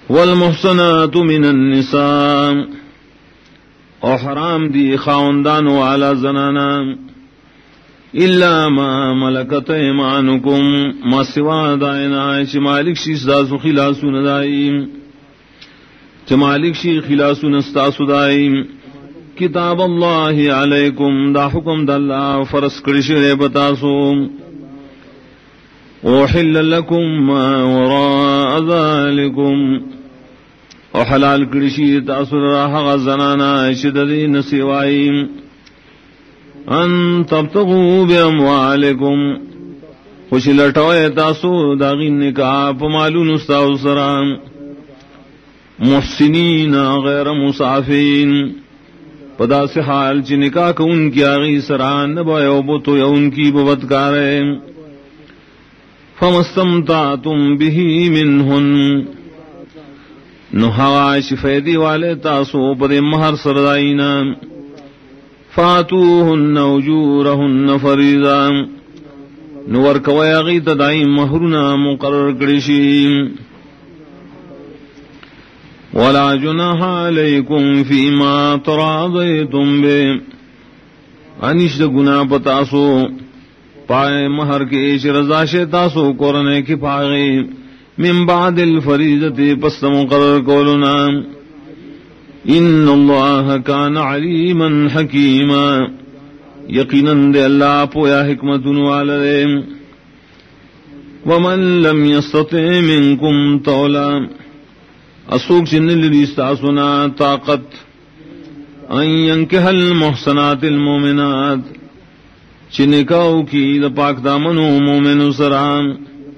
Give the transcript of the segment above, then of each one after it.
والمحصنات من النساء اور حرام دی خاوندان والا زنانا الا ما ملکت ایمانکم ما سوا دائنا چھ مالک شی ستاسو خلاسو ندائیم چھ مالک شی خلاسو نستاسو دائیم کتاب اللہ علیکم دا حکم دا اللہ فرس کرشر بتاسو وحل لکم ما وراء ذالکم اور حلال کرشی تاثر راہ زنانا شددین سوائیم ان تبتغوا باموالکم خوش لٹوئے تاسو داغین نکاح پمالون استاو سرام محسنین غیر مصافین پدا سے حال چی نکاح کو ان کی آغی سران نبوئے وبتو یا ان کی ببتکارے فمستمتعتم به منہن نحواش فیدی والے تاسو پر مہر سردائینا فاتوہن اجورہن فریضا نورکوی اغیت دائی مہرنا مقرر کرشیم ولا جناح علیکم فیما تراضیتم بے انشد گناہ پتاسو پائے مہر کے ایش رضا شیطاسو قرنے کی پاغی من بعد الفریضت پس مقرر کولنا ان اللہ کان علیما حکیما یقیناً دے اللہ پویا حکمت والدے ومن لم یستطع منکم طولا اسوک چن للیستاسنا طاقت ان ینکح المحسنات المومنات چنکاو کی دا پاک دامنو مومن سرام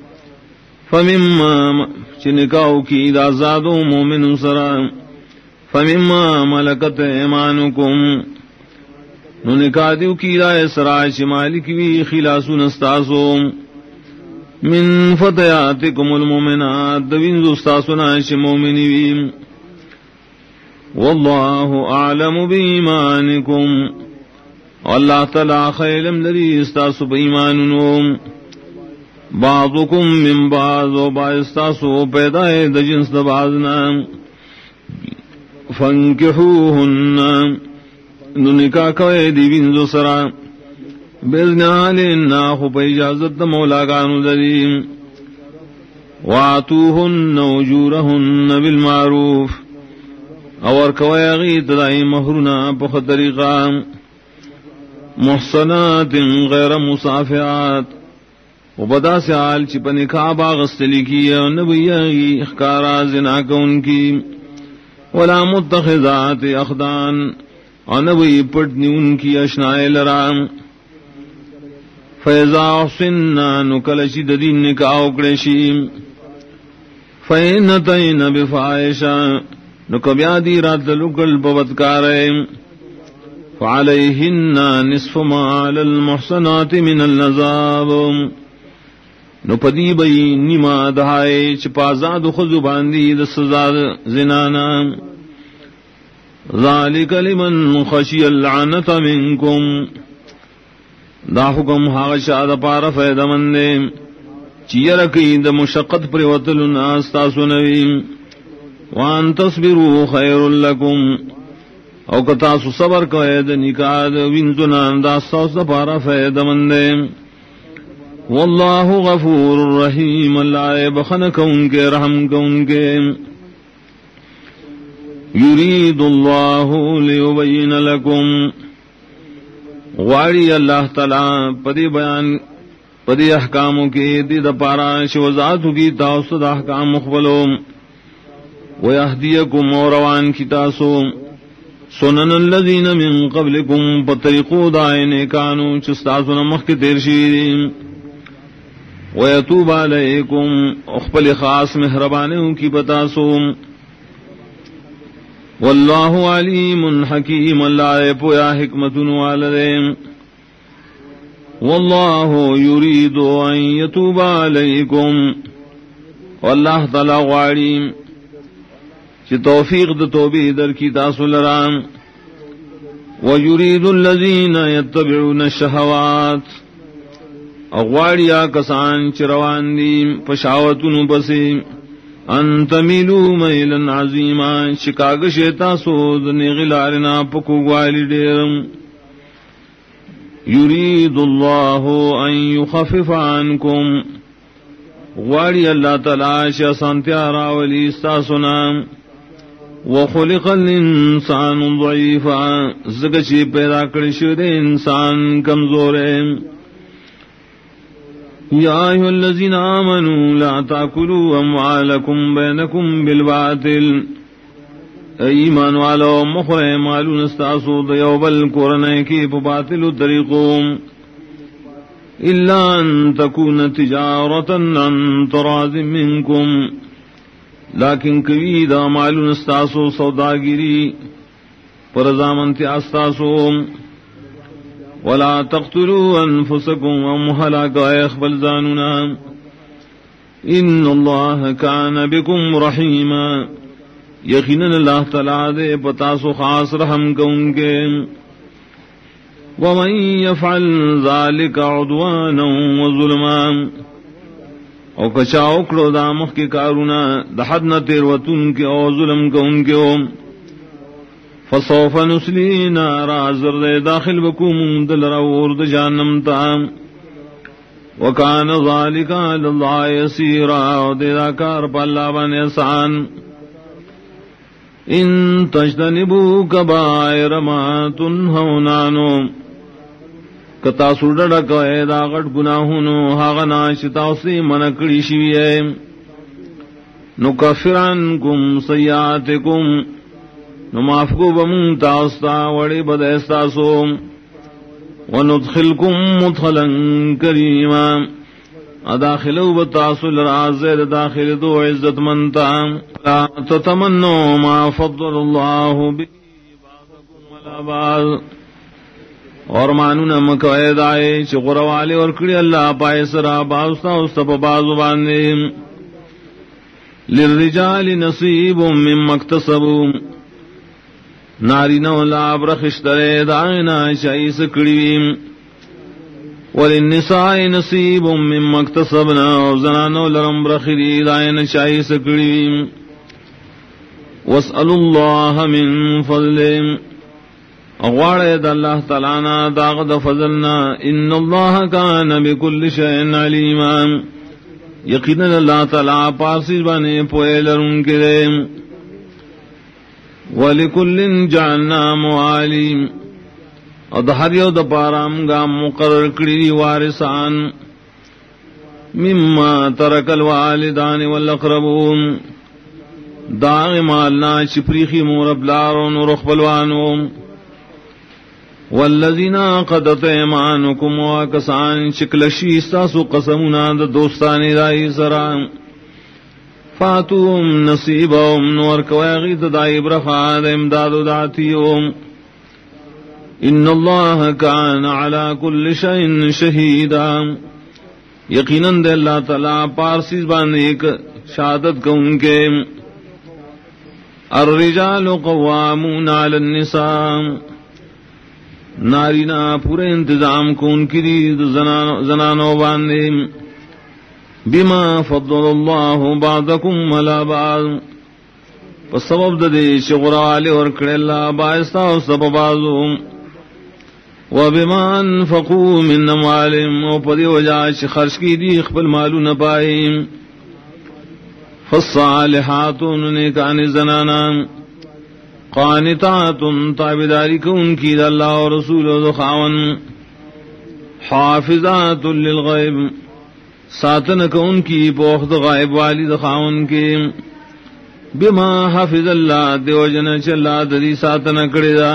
فمما چنکاو کی دا زادو مومن سرام فمما ملکت ایمانکم نو نکادیو کی دا اسراء شمالی کی خلاسو نستاسو من فتیاتکم المومنات دوینزو استاسونا شمومنیویم واللہ اعلم بیمانکم اللہ تعالی خیلم لدی استاسو بیماننوم بعضکم من بعض و بعض استاسو پیدائے دا جنس دا بعضنا فانکحوہن ننکا کوئے دی بینزو سرا بیزن آلنا خوب اجازت دا مولا گانو دلیم واتوہن اجورہن بالمعروف اور کوئے غیت دائی مہرنا پخ طریقہ محسنات غیر مصافحات و بدا سے حال چپ نکاح باغستلی کی نبی اخکارا زنا کون کی ولا متخذات اخدان اور نبی پٹنی ان کی اشنائے لرام فیضا حسننا نکلشی ددین نکاح اکڑشیم فینتین بفائشا نکبیادی رات لکل ببتکاریم فعليهن نصف ما على المحصنات من العذاب نو پدی بئی نیما دہائے چپازاد خود باندی د سزا زنانا ذالک لمن خشی اللعنت منکم دا حکم حاشا پار فیدا مندے چیرکی د مشقت پر وطل الناس تاسنویم وان تصبروا خیر لکم او کتاسو صبر کوئے دا نکاح دا وینزنان دا سوس دا پارا فیدا مندے واللہ غفور الرحیم اللہ بخن کون کے رحم کون کے یرید اللہ لیبین لکم غاری اللہ تعالی پدی بیان پدی احکاموں کی دی دا پارا شوزاتو کی تاوسط دا احکام مخبلو ویہدیکم اوروان کی تاسو سنن الذین من قبلکم پطریقو دائنے کانو چستاسو نمخ کی تیرشیدین ویتوب علیکم اخبل خاص مہربانیوں کی بتاسو واللہ علیم حکیم اللہ پویا حکمت والدین واللہ یرید ان یتوب علیکم واللہ تعالی غاریم چی توفیق د توبی در کی تاسو لرام ویرید الذین یتبعون الشہوات اغواریا کسان چروان دی پشاوتن پسی ان تمیلوا میلا عظیما شکاگ شیتا سود نغلارنا پکو گوالی ڈیرم یرید اللہ ان یخفف عنکم غواړي اللہ تعالی چې سانتیا راولي استاسنا وخلق الانسان ضعیفا زګه چې پیدا کړی شوی دی انسان کمزور ہے یا ایها الذین آمنوا لا تاکلوا اموالکم بینکم بالباطل ایمان والو مخره مالون استاسو د یو بل کورنۍ کې په باطل طریقو الا ان تكون تجارتا عن تراض منكم لیکن کوي دا مالون استاسو سوداګری پر ضامنتی استاسو ولا تقتلوا انفسكم ومهلك اخبل زاننا ان الله كان بكم رحيما یقینا اللہ تعالی دے پتاسو خاص رحم کون کے ومن يفعل ذلك عدوانا وظلما او کچاو کڑو دامخ کی کارونا دحدنا تیروتن کے او ظلم کون کے فسوف نسلی نارا زر داخل بکوم دل راورد جانم تام وکان ذالک علی اللہ یسیرا او دیدا کار پا اللہ بان احسان ان تجتنبوا کبائر ما تنہون عنہ کتا سوڑا کوئے دا غٹ گناہونو ہاغنا شتاوسی منکڑی شویے نکفر عنکم سیئاتکم نمافکو بمون تاستا وڑی بدستاسو وندخلکم مدخلا کریما اداخلو بتاسل رازر داخل دو عزت منتا لا تتمنو ما فضل اللہ بی بعضکم ولا بعض اور مانونا مکوئے دائے چھ غروالے اور کڑی اللہ پائے سرا بازتا استپ بازو باندے للرجال نصیب من مکتسبو ناری نو لاب رخشترے دائنا شائیس کڑیویم وللنساء نصیب من مکتسبنا وزنانو لرم رخری دائنا شائیس کڑیویم واسألوا اللہ من فضلیم اغوارے دا اللہ تعالیٰ داغ دا فضلنا ان اللہ کان بکل شئن علیما یقینا اللہ تعالیٰ پارسی بانے پوئے لرن کے دے ولکل جعلنا موالیم ادھر یو دا پارام گا مقرر کری وارثان مما ترک الوالدان والاقربون داغ مالنا چپریخی مورب لارون ورخبلوانون والذین عقدت ایمانکم وکسان شکلشی استاسو قسمنا دا دوستانی رائی سران فاتوهم نصیبهم نورکویغی دائی برخاد امدادو داتیوم ان اللہ کان علی کل شئن شہیدا یقیناً دے اللہ تعالیٰ پارسیز باندے ایک شہادت کو ان کے الرجال قوامون علی النساء نارینا پورے انتظام کو ان کی زنانوں باندے بما فضل اللہ بعضکم علی بعض پس سبب دے شغرالے اور کڑے اللہ باعثا و سبب بازو وبما انفقوا من اموالهم وپدی وجہ خرچ کی دی خپل مالو نہ پائے فالصالحات نیکان زنانا قانتات تابداری کو ان کی اللہ و رسول و خاون حافظات للغیب ساتن کو ان کی پوخت غائب والد خاون کے بما حافظ اللہ دیو جن چلا دری ساتن کڑے دا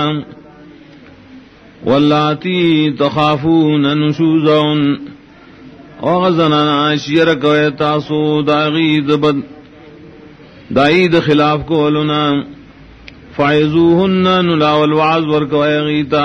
واللاتی تخافون نشوزون وغزنانا شیر کوئے تاسو داغید بد دائید خلاف کو لنا فعزوہن نلاو الوعظ ورکوئے غیتا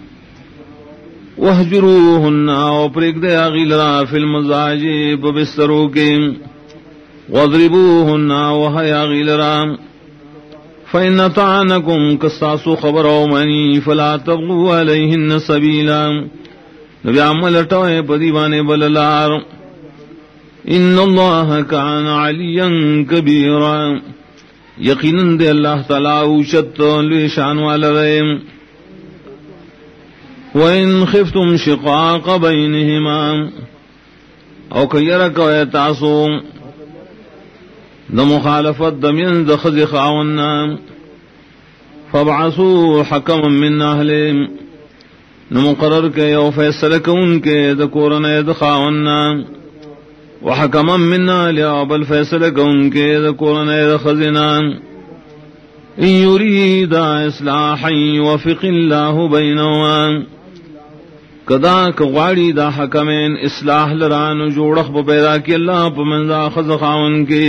وحجروہن وپرک دے اغیل را فی المزاج ببسترو کے وضربوہن وحی اغیل را فإن طعنكم قصاص خبر منی فلا تبغوا علیہن سبیلا نبی عمل اٹوئے پدیوانے بللار ان اللہ کان علیا کبیرا یقیناً دے اللہ تعالی اوچت لوی شان والا رہے. وَإِنْ خِفْتُمْ شِقَاقَ بَيْنِهِمَا او کیرک و تاسو دا مخالفت دمین دا خز خاوننا فابعثوا حکما من اہلہم نمقرر کے یو فیصلہ کن کے دا کورن دا خاوننا وحکما من اہلہا بل فیصلہ کن کے دا کورن دا خزنا ان یرید اصلاحا یوفق اللہ بینہما کدا کغاڑی دا حکمین اصلاح لران جوڑخ پیدا کی اللہ پمنزا خز خاون کے.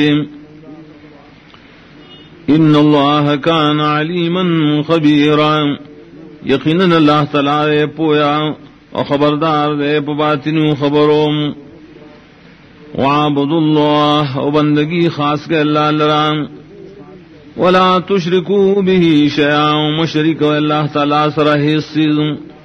ان اللہ کان علیما خبیرا یقیناً اللہ تعالی پویا اور خبردار دے باطنی خبروم. وعبدوا اللہ و بندگی خاص کے اللہ لران ولا تشرکوا به شیئا مشرک اللہ تعالی سرہ حصیز.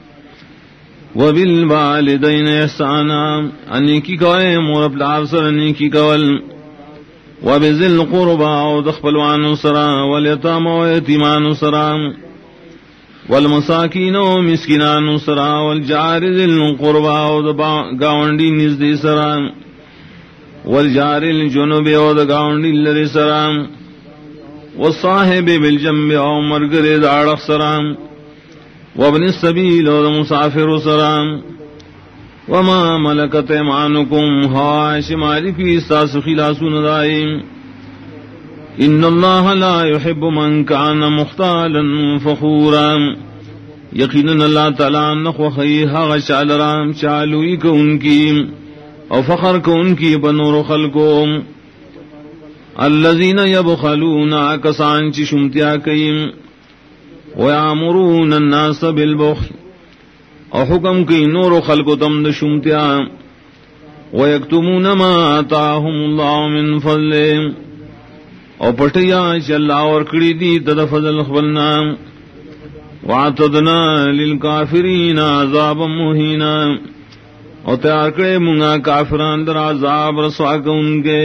وبالوالدین احسانا انیکی کوئے مور پلار سر انیکی کول. وبذل القربى ودخلوان سرا والیتام ویتیمان سرا والمساکین ومسکنان سرا والجار ذل القربى ودگاونڈی نزدی سرا والجار الجنوب ودگاونڈی لری سرا والصاحب بالجنب ومرگر دارخ سرا وابن السبیل ومسافر سرام وما ملکت ایمانکم ہاش مالکی استاس خلاسون دائم. ان اللہ لا يحب من کان مختالا فخورا یقیناً اللہ تعالیٰ نخو خیحا غشالرام چالوئی کو ان کی اور فخر کو ان کی بنور خلقوں. الذین یبخلون کسان چی شمتیا کئیم وَيَأْمُرُونَ النَّاسَ بِالْبُخْلِ اور حکم کی نور و خلق و تمد شمتیا وَيَكْتُمُونَ مَا آتَاهُمُ اللَّهُ مِنْ فَضْلِهِ اور پٹھیا چی اللہ اور کڑی دی تد فضل خبلنا. وَعَتَدْنَا لِلْكَافِرِينَ عَذَابًا مُهِينًا اور تیار کرے منگا کافران در عذاب رسوا کے ان کے.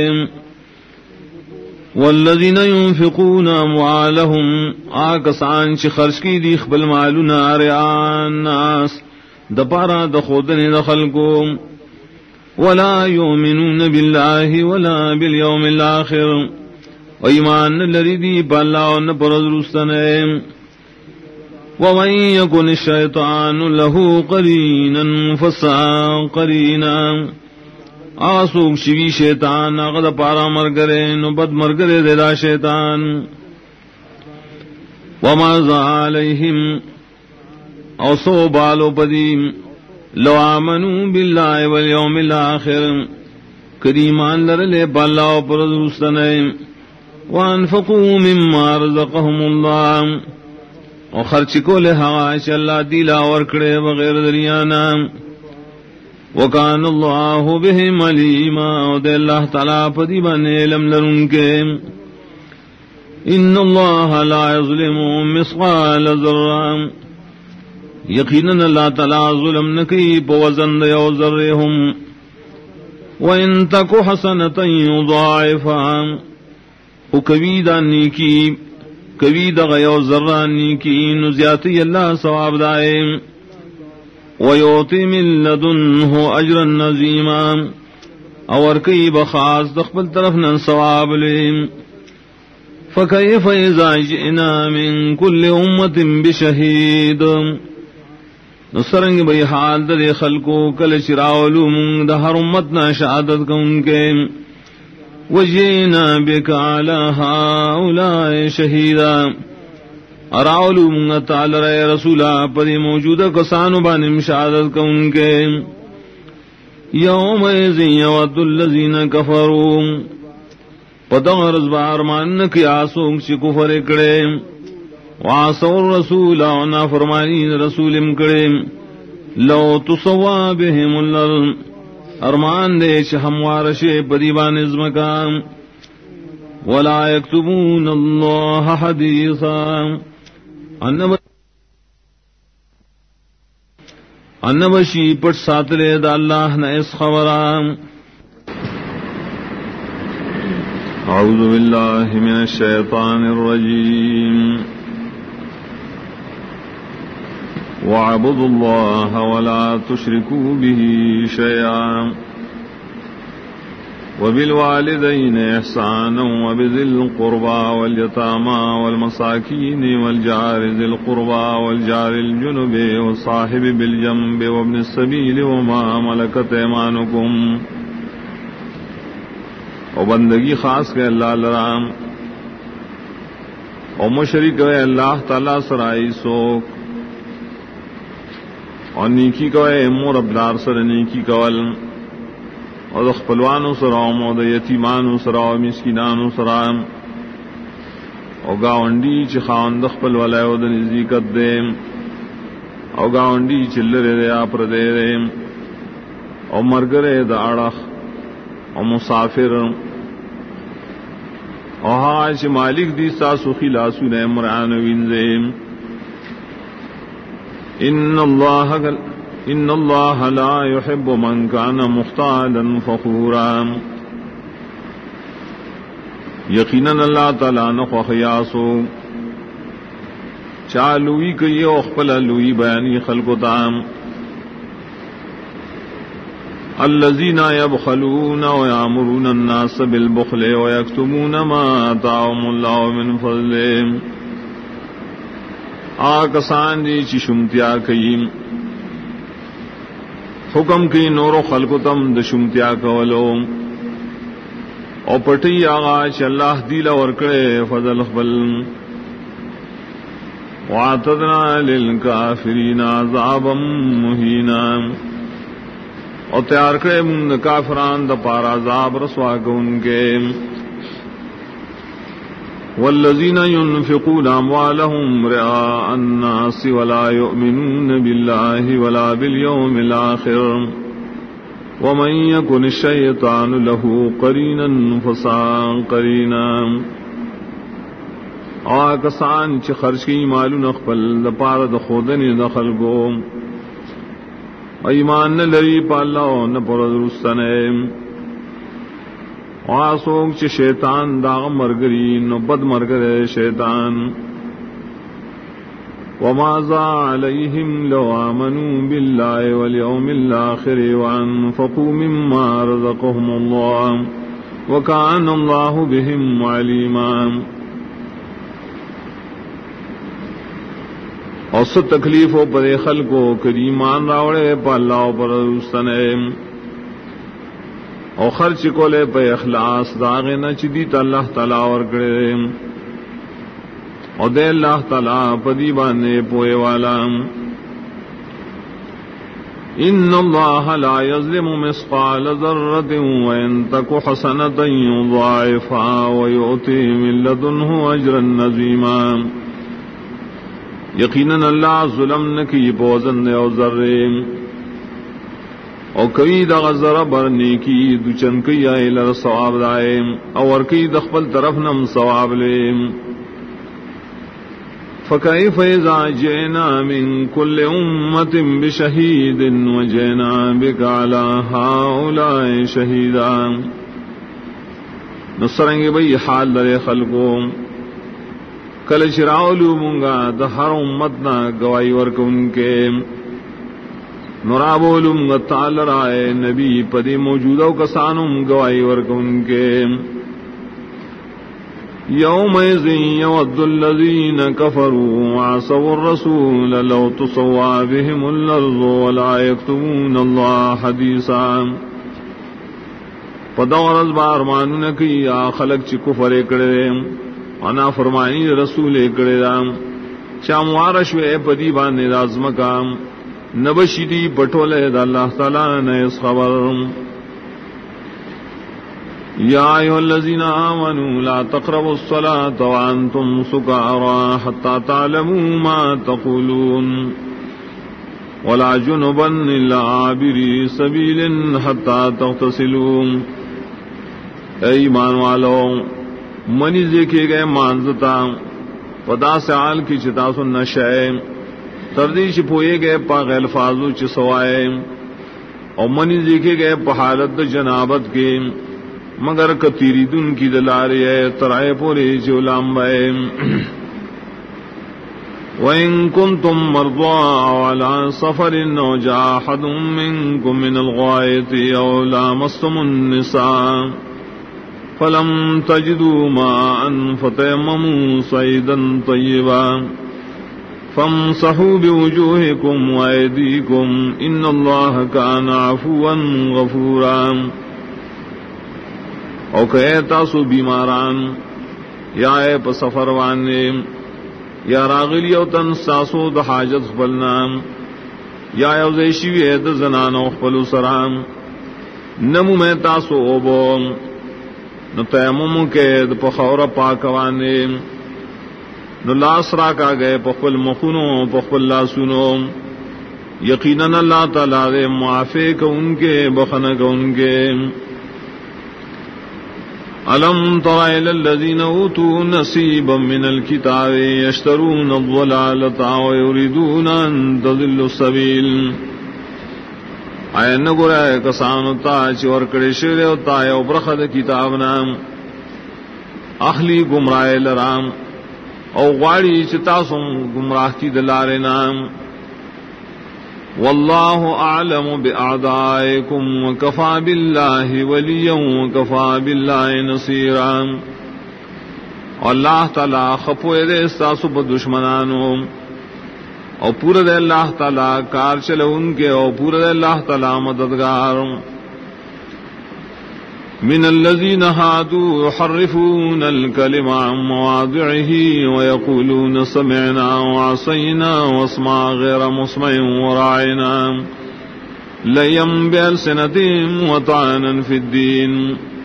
والذین ينفقون اموالهم آکسان چی خرچ کی دی خبل مالونا رعاء الناس دپارا دخودن دخلکو ولا یؤمنون باللہ ولا بالیوم الاخر و ایمان لری دی پاللہ و نپرز رستنے. ومن یکن الشیطان له قرینا فساء قرینا آسوک شوی شیطان اغد پارا مرگرے نو بد مرگرے دیدا شیطان. وما ذا علیہم او سو بالو پدیم لو آمنوا باللہ والیوم الاخر کریمان لرلے پالا پر درستنے. وانفقوا مما رزقهم اللہ اور خرچ کو لے حواش اللہ دیلا ورکڑے بغیر دریانا. وکان اللہ بہم علیما ودے اللہ تعالیٰ پدی بانے علم لرن کے. ان اللہ لا یظلم مثقال ذرہ یقیناً اللہ تعالیٰ ظلم نکی پوزن دیو ذرہم. وَإِن تَكُ حَسَنَةً يُضَاعِفْهَا او کویدہ نیکی کویدہ غیو ذرہ نیکی نزیاتی اللہ ثواب دائم. وَيُعْطِ مِن لَّدُنْهُ أَجْرًا عَظِيمًا اور کئی بخاص دخبل طرف نہ ثواب لیم. فَكَيْفَ إِذَا جِئْنَا مِن كُلِّ أُمَّةٍ بِشَهِيدٍ نصرنگ بھئی حال در خلقو کل چراولو من دہر امتنا شہادت کا ان کے. وَجِئْنَا بِكَ عَلَى هَؤُلَاءِ شَهِيدًا اراولو منگا تعالی رے رسولہ پدی موجودہ کسانو بانم شہادت کا ان کے. یوم ایزی یود الذین کفروا پدغرز بارمان کی آسوک چی کفر اکڑے وعصوا الرسول ونا فرمانی رسول امکڑے. لو تسوا بهم الارض ارمان دے چ ہموارش پدی بانزم کا. ولا یکتبون اللہ حدیثا انبشی پٹ ساتلے دا اللہ نہ اس خبرام. أعوذ بالله من الشيطان الرجيم واعبدوا الله ولا تشركوا به شيئا وبالوالدين إحسانا وبذي القربى واليتامى والمساكين والجار ذي القربى والجار الجنب والصاحب بالجنب وابن السبيل وما ملكت أيمانكم. اور بندگی خاص کے اللہ لرام اور مشرک ہے اللہ تعالی سرائی سوک اور نیکی کوئے مور ابدار سر نیکی کول اور خپلوانو سرام اور یتیمانو سرام مسکینانو سرام اور گاونڈی چ خاوند خپل ولای او د نزدېکت دیم او گاونڈی چلره دے اپ دے او مرګره د اړه او مسافر او حاج مالک دی ساسو خلاصو نے عمران وینزیم. ان اللہ لا يحب من کان مختالا فخورا. یقیناً اللہ تعالی نخو خیاسو چالوی کئی اخپل لوی بیانی خلق تام. الذين يبخلون ويأمرون الناس بالبخل ويكتمون ما آتاهم الله من فضله. آکسان دی چی شمتیا کئی حکم کی نور و خلق تم د شمتیا کولو او پٹی آغا چی اللہ دیل ورکڑے فضل خبل. وَاعْتَدْنَا لِلْكَافِرِينَ عَذَابًا مُهِينًا. اور تیار کرے من کافران دا پارا عذاب رسوا کو ان کے. والذین ينفقون اموالهم رئاء الناس ولا يؤمنون بالله ولا باليوم الاخر ومن يكن الشيطان له قرینا فساء قرینا. آکسان چھ خرچ کی مالون اخپل دا پارا دا خودن دخل کو ایمان نہ لری پالا نہ پردرستنے واسوک چ شیطان داغ مرگری نو بد مرگرے شیطان. وماذا علیہم لو آمنوا باللہ والیوم الآخر وانفقوا مما رزقهم اللہ وکان اللہ بهم علیما. اور سب تکلیف ہو پر خلقو کریمان راوڑے پا اللہ پر رستنے اور خرچ کو لے پہ اخلاص داغے نہ چدیت اللہ تعالیٰ ورکڑے اور دے اللہ تعالیٰ پدی بانے پوئے والا. ان اللہ لا یظلم مثقال ذرۃ وان تک حسنۃ یضاعفها ویؤتی من لدنہ اجرا عظیما. یقیناً اللہ ظلم نہ کی بوزن او ذرے او کئی دا ذرہ برنی کی دچن کی آئے لر ثواب دائے اور کئی دخبل طرف نم ثواب لے. فکیف اذا جئنا من کل امت بشہید وجئنا بک علی ہؤلاء شہیدا. نصرنگے بھئی حال در خلقوں کل چراولو منگا دا ہر امتنا گواہی ورک ان کے نرابولو منگا تعالی رائے نبی پدی موجودہ کسانم گواہی ورک ان کے. یومئذ یود الذین کفروا وعصوا الرسول لو تسوا بهم الارض ولا یکتمون اللہ حدیثا. پدورز بار مانو نکی یا خلق چی کفر اکڑے انا فرمائی رسول اکڑے دام چاموارش وے پدی بانے رازمکام نبشیدی پٹولے دا اللہ تعالیٰ نیس خبر. یا ایہا الذین آمنوا لا تقربوا الصلاة وانتم سکارى حتى تعلموا ما تقولون ولا جنبا الا عابری سبیل حتى تغتسلوا. اے ایمان والو منی دیکھے گئے مانزتا پدا سے آل کی چتا سن نشائے تردیش پوئے گئے پا غیل فازو چ سوائے اور منی دیکھے گئے پا حالت جنابت کے مگر کتیری دن کی دلاری ہے ترائے پوری چولام بائے وَإِن كُنتُم مَّرْضَىٰ أَوْ عَلَىٰ سَفَرٍ أَوْ جَاءَ أَحَدٌ مِّنكُم مِّنَ الْغَائِطِ أَوْ لَامَسْتُمُ النِّسَاءَ فَلَمْ تَجِدُوا مَاءً فَتَيَمَّمُوا صَعِيدًا طَيِّبًا فَامْسَحُوا بِوُجُوهِكُمْ وَأَيْدِيكُمْ إِنَّ اللَّهَ كَانَ عَفُوًّا غَفُورًا او کہ تاسو بیماران یا اے پا سفر وانے یا راغلی او تن ساسو د حاجت خپلنام یا یوزیشی د زنان او خپلو سرام نمو میں تاسو اوبو نو تیمم کے د پخور پاکوانے نو لاس را کا گئے پخپل مخونو پخپل لاسونو یقیناً اللہ تعالی دے معافی کو ان کے بخن کو ان کے أَلَمْ تَرَ إِلَى الَّذِينَ أُوتُوا نَصِيبًا مِنَ الْكِتَابِ يَشْتَرُونَ الضَّلَالَةَ وَيُرِيدُونَ أَن تَضِلُّوا السَّبِيلَ آیا نگرائے کسانو تا چی ورکڑی شیر و تا یو برخد کتاب نام اخلی گمراہ لرام او غاڑی چی تاسم گمراہ کی دلار نام واللہ اعلم باعدائکم وکفا باللہ ولیا وکفا باللہ نصیرا اللہ تعالی خپوئے دے استاسو پا دشمنانو او پورا دے اللہ تعالی کار چلے ان کے او پورا دے اللہ تعالی مددگار من الذين هادوا يحرفون الكلم عن مواضعه ويقولون سمعنا وعصينا واسمع غير مسمع وراعنا ليا بألسنتهم وطعنا في الدين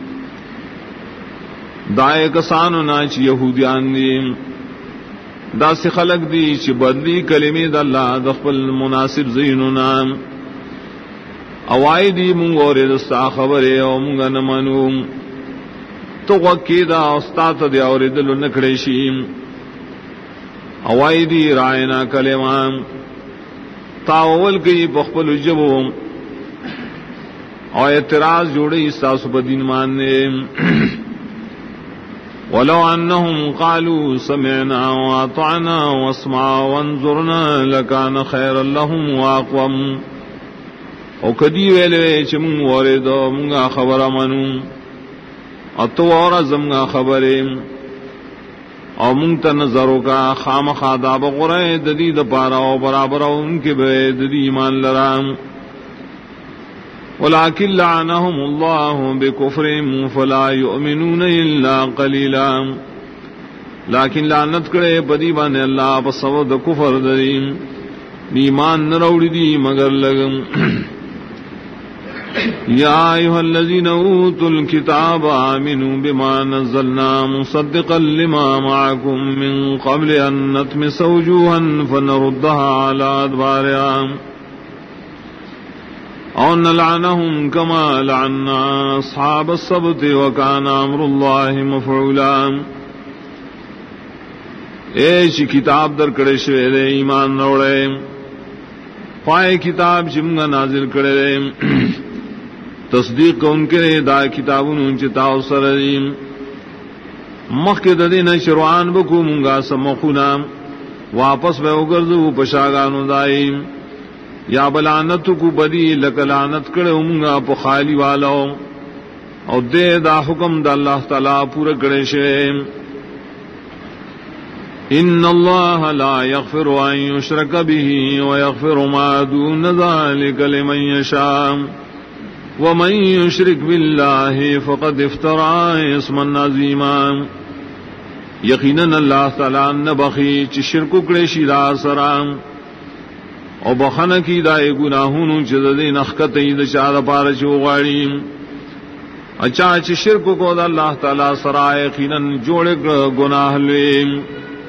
دائے کسانو ناچ یہودیان دی دا سی خلق دی چی بدلی کلمی دا اللہ دخپل مناسب زینو نام اوائی دی منگو ردستا خبرے او منگا نمانو تو غکی دا استات دی او ردلو نکڑیشیم اوائی دی رائنا کلمان تاول کی بخپل جبو او اعتراض جوڑی استاسو پا دین ماننے ولو انہم قالوا سمعنا واطعنا واسمع وانظرنا لکان خیر لهم واقوم او کدی ویلے چ من ورید منگا خبر منو اتو اور زمگا خبریں او منت نظرو کا خام خادا بغرے ددید پارا او برابر ان کے بے ددی ایمان لرام ولكن لعنهم الله بكفرهم فلا يؤمنون الا قليلا لیکن لعنت کرے بدی بانے اللہ بسبب کفر دیم ایمان نہ روڑی دی مگر لگم یا ایھا الذین اوتوا الکتاب آمنوا بما نزلنا مصدقا لما معکم من قبل ان نطمس وجوہا فنردها على ادبارها او نلعنهم كما لعنا اصحاب السبت وكان امر الله مفعولا اے چی کتاب در کڑے شوے دے ایمان روڑے پائے کتاب چمگا نازل کرے تصدیق ان کے دا کتابوں چتاو سریم مخ کے ددین شروعان بکو منگا سمخونا واپس بے اگردو پشاگانو دائیم یا بلانت کو بدی لکلانت کرے منگا پخالی والا او دے دا حکم دا اللہ تعالی پورا کرے شیم ان اللہ لا یغفر ان یشرک به ویغفر ما دون ذلك لمن یشاء ومن یشرک باللہ فقد افترى اسما عظیما یقیناً اللہ تعالی نبخی چی شرک کڑے شیرا سرام او بخن کی دائے گناہون چددین اخکت اید چاد پار چوغاڑیم اچھا چی شرک کو دا اللہ تعالی سرائے یقیناً جوڑے گناہ لیم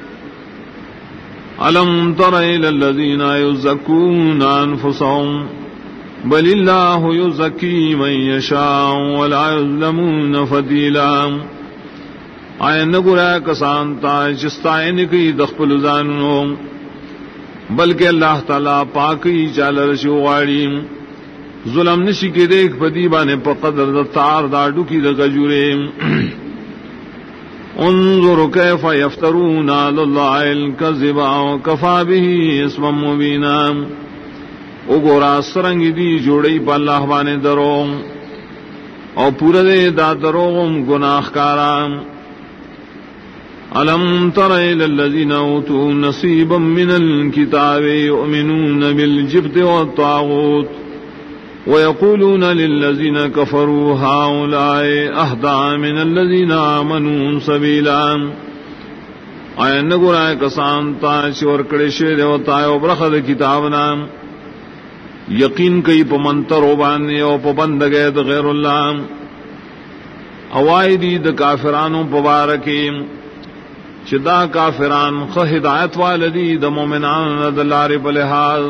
أَلَمْ تَرَ إِلَى الَّذِينَ يُزَّكُّونَ أَنفُسَهُمْ بَلِ اللَّهُ يُزَكِّي مَن يَشَاءُ وَلَا يُظْلَمُونَ فَتِيلًا آیا نگرا کسان تا چستائن کی دخپل زانو بلکہ اللہ تعالی پاکی چال رشو غاڑیم ظلم نشی کے دیکھ پدی بانے پا قدر دا تار دا ڈکی دا گجورے انظر کیف یفترون علی اللہ الکذب وکفی بہ اسما مبینا اگورا سرنگ دی جوڑی پا اللہ بانے درو اور پورا دے دا دروغم گناہ کارام الم تر الی الذین اوتوا نصیبا من الکتاب یؤمنون بالجبت والطاغوت ويقولون للذين كفروا هؤلاء أهدى من الذين آمنوا سبيلا آیا نگورائے کسان تاچ اور کڑشے دے وطائے و برخد کتابنا یقین کئی پا منتر و بانے و پا بندگے دا غیر اللہ اوائی دی دا کافرانو پا بارکی چدا کافران خ ہدایت والدی دا مومنان دا لار بلحاظ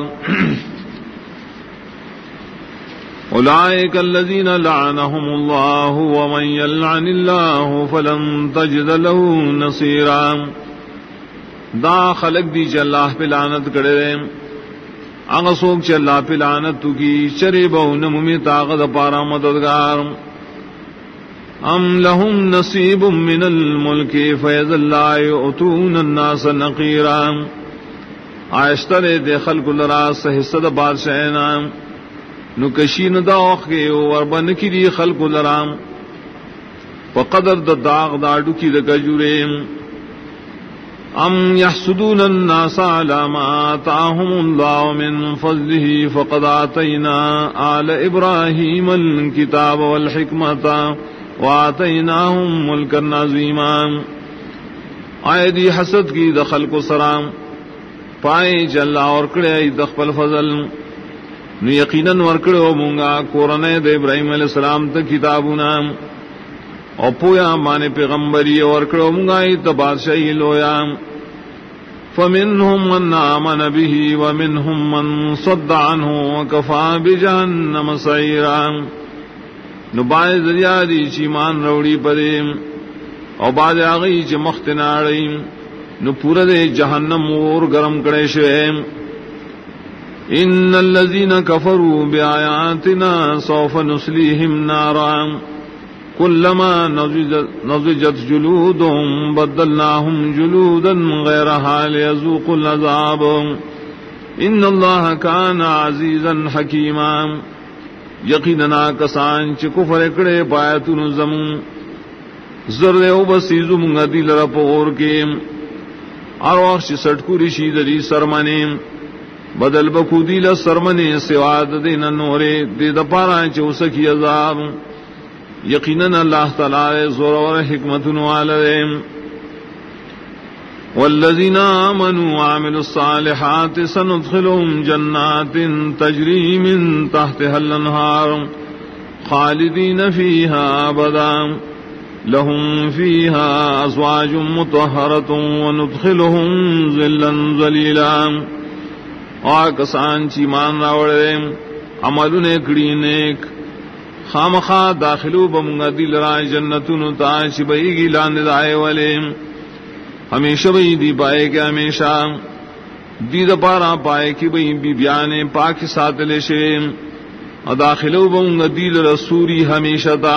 اولئک الذین لعنهم اللہ ومن یلعن اللہ فلن تجد له نصیرا دا خلق دی چ اللہ پہ لعنت کرے اغا سوک چ اللہ پہ لعنت تو کی چرے بہن ممی طاقت پارا مددگار ام لهم نصیب من الملک فیذ لا یؤتون الناس نقیرا آئشتر دے خلق لراس حصد بادشاہنا نو کشین دا اوخی وربن کی دی خلق لرام فقدر دا داغ دا ڈکی دا گجوریم ام یحسدون الناس علی ما آتاهم اللہ من فضله فقد آتینا آل ابراہیم الکتاب والحکمت وآتیناهم ملکا عظیما آئے دی حسد کی دا خلق سرام پائے جلا اور کڑے دخپل فضل نو یقیناً ورکڑو مونگا کورنے دے ابراہیم علیہ السلام تا کتابونا او پویا مانے پیغمبری ورکڑو مونگا تا بادشاہی لویا فمنہم من آمن به ومنہم من صد عنہ وکفا بجہنم سعیرا نو بائے ذریعہ دی چیمان روڑی پدے او بعد آگئی چی مختناڑی نو پورا دے جہنم اور گرم کڑے شوئے ان الذين كفروا بآياتنا سوف نصليهم نارا كلما نضجت جلودهم بدلناهم جلودا غيرها ليذوقوا العذاب ان الله كان عزيزا حكيما یقینا کسان چ کفر کڑے پایتن زمون زر او بسیزو منگدی لرا پور کے ارواش سٹکو رشی دری سرمنے بدل بکودی لسرمنے سواد دین نورے دے دپارا چوسکی عذاب یقیناً اللہ تعالی زور اور حکمت والے والذین آمنوا وعملوا الصالحات سندخلهم جنات تجری من تحتها الانہار خالدین فیہا ابدا لهم فیہا ازواج مطہرۃ وندخلهم ظلا ظلیلا کسان چی مان راوڑے عمل نیکڑی نیک خامخا داخلو بمگا دل را جنتون تا چی بئی گی لاند دائے والے ہمیشہ بئی دی پائے کے ہمیشہ دی دپارا پائے کی بئی بی بیانے پاک ساتھ لے شیم داخلو بمگا دل رسوری ہمیشہ تا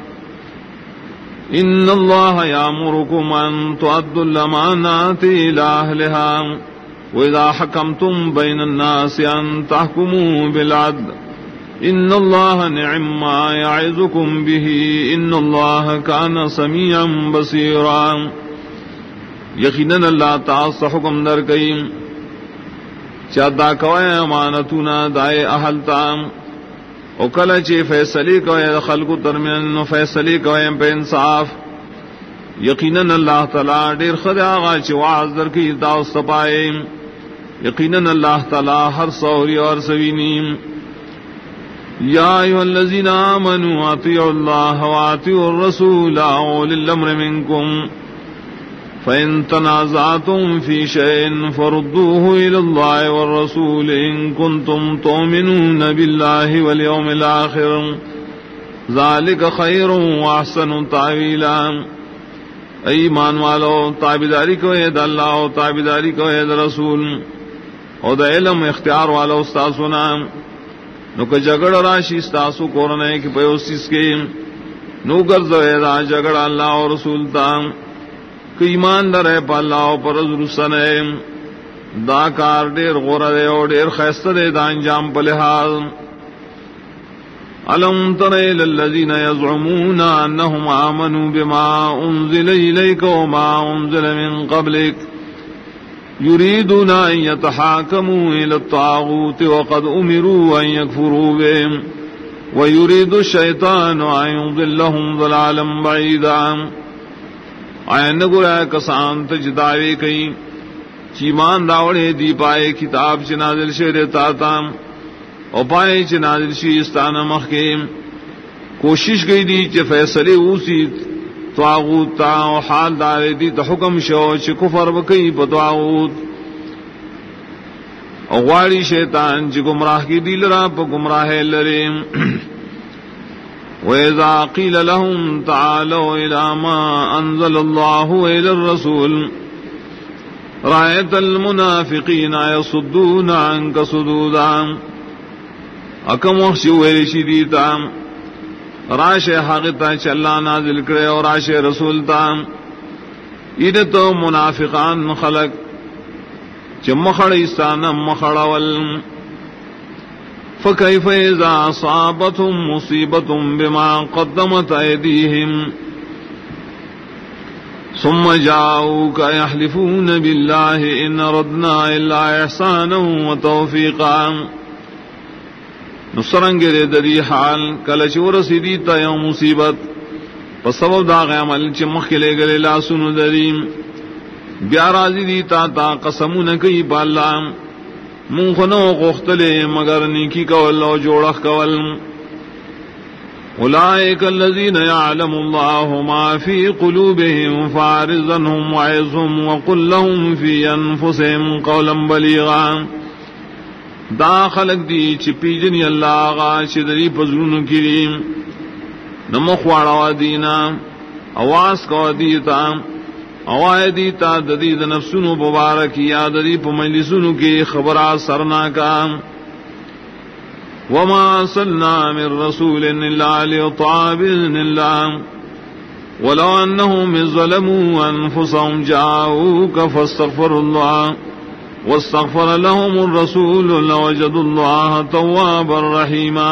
ان اللہ یامرکم ان تؤدوا الامانات الى اہلها وَإِذَا حَكَمْتُمْ بَيْنَ النَّاسِ أَن تَحْكُمُوا بِالْعَدْلِ إِنَّ اللَّهَ نِعِمَّا يَعِظُكُمْ بِهِ إِنَّ اللَّهَ كَانَ سَمِيعًا بَصِيرًا یقیناً اللہ تعالی حکم در کئیم چادا کوئے امانتنا دائے اہل تام او کل چے فیصلے کوئے خلق درمیان فیصلے کوئے پہ انصاف یقیناً اللہ تعالی دیر خدا آغا چے وعظ در کی داو سپائے یقیناً اللہ تعالی ہر سوری اور سوینیم یا ایھا الذین آمنوا اطیعوا اللہ واطیعوا الرسول واولی الامر منکم فإن تنازعتم في شيء فردوه إلى الله والرسول إن كنتم تؤمنون بالله واليوم الآخر ذلك خير وأحسن تأويلا ایمان والو تابعداری کو اید اللہ و تابعداری کو اید رسول او دا علم اختیار والو استاسونا نو کہ جگڑ راشی ستاسو کورنے کی پیوسیس کے نو گرزوے دا جگڑ اللہ و رسول تا کہ ایمان در ہے پا اللہ و پر رسول دا کار دیر غور دے اور دیر خیست دے دا انجام پا لحاظ أَلَمْ تَرَ إِلَى الَّذِينَ يَزْعُمُونَ أَنَّهُمْ آمَنُوا بِمَا أُنزِلَ إِلَيْكَ وَمَا أُنزِلَ مِن قَبْلِكَ يُرِيدُونَ أَن يَتَحَاكَمُوا إِلَى الطَّاغُوتِ وَقَدْ أُمِرُوا أَن يَكْفُرُوا بِهِ وَيُرِيدُ الشَّيْطَانُ أَن يُضِلَّهُمْ ضَلَالًا بَعِيدًا آئین گرائے کسان تجداوی کئی چیمان داوڑے دی پائے کتاب چنازل شیر تاتام او پائے چنازل شیستان مخیم کوشش گئی دی چھ فیصلے اوسی طاغوت تا او حال دارے دی تا حکم شو چھ کفر بکئی پا طاغوت او غواری شیطان چھ گمراہ کی دیل را پا گمراہ لریم وَإِذَا قِيلَ لَهُمْ تَعَالَوْا إِلَى مَا أَنزَلَ اللَّهُ وَإِلَى الرَّسُولِ رَأَيْتَ الْمُنَافِقِينَ يَصُدُّونَ عَنْكَ صُدُودًا اکم وحشی ویلشی دیتا راش حقیقتا چھ اللہ نازل کرے اور راش رسول تا ایدتو منافقان خلق چھ مخڑ استانا مخڑول فَكَيْفَ إِذَا أَصَابَتْهُمْ مُصِيبَةٌ بِمَا قَدَّمَتْ أَيْدِيهِمْ ثُمَّ جَاءُوكَ يَحْلِفُونَ بِاللَّهِ إِنْ أَرَدْنَا إِلَّا إِحْسَانًا وَتَوْفِيقًا نصرنگ دے دری حال کلچور سیدیتا یوم مصیبت پس سبب داغ عمل چمخ کے لے گلے لا سنو دریم بیارازی دیتا تا قسمون کئی باللہ منخنو غختلے مگر نیکی کول و جوڑخ کول اولئک الذین یعلم اللہ ما فی قلوبهم فارزنهم وعظهم وقل لهم فی انفسهم قولا بلیغا دا خلق دی چی پیجنی اللہ آغا چی دری پزرون کریم نمخوارا دینا آواز کو دیتا اوائے دیتا ددید نفسنو مبارک یا ددی پا مجلسنو کی خبرات سرنا کا وما ارسلنا من رسول الا ليطاع باذن الله ولو انهم ظلموا انفسهم جاءوك فاستغفروا الله واستغفر لهم الرسول لوجدوا الله توابا رحيما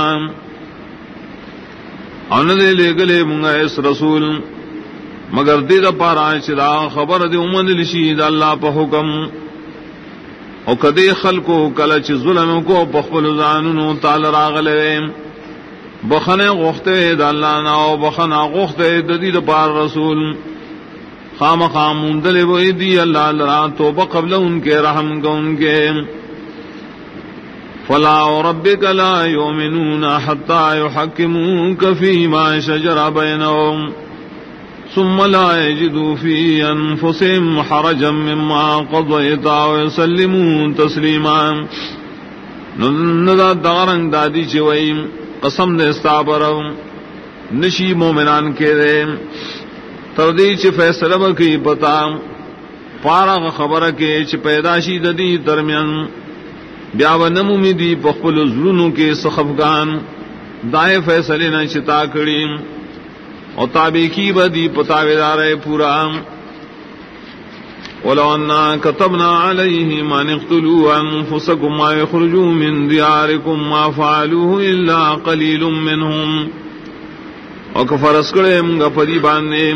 ان دے لے گلے منگا اس رسول مگر دے دا پارا چدا خبر دے امن لشید اللہ پا حکم او کدے خلقو کلچ ظلم کو بخبل زاننو تال راغلے بخنے غختے دا اللہ ناو بخنا غختے ددی دا پار رسول خام خامون دلے وی دی اللہ لرا توبہ قبل ان کے رحم کو ان کے فلا وربک لا یؤمنون حتی یحکموک فیما شجر بینہم ثم لا يجدوا في أنفسهم حرجا مما قضيت ويسلموا تسليما نذا دارن دادی چویم قسم دے استابرم نشی مومنان کے دے تردی چ فیصلہ بکی پتا پارا خبر کے چ پیداشی ددی درمیان بیا نمو می دی بخل زلونو کے سخفگان دائے فیصلے نہ چتا کڑی اور تابع کی بدی پتاویدار پورا ولو انا كتبنا عليهم ان اقتلوا انفسكم ما يخرجوا من دياركم ما فعلوه الا قليل منهم وكفر اسكرم غفدي باندے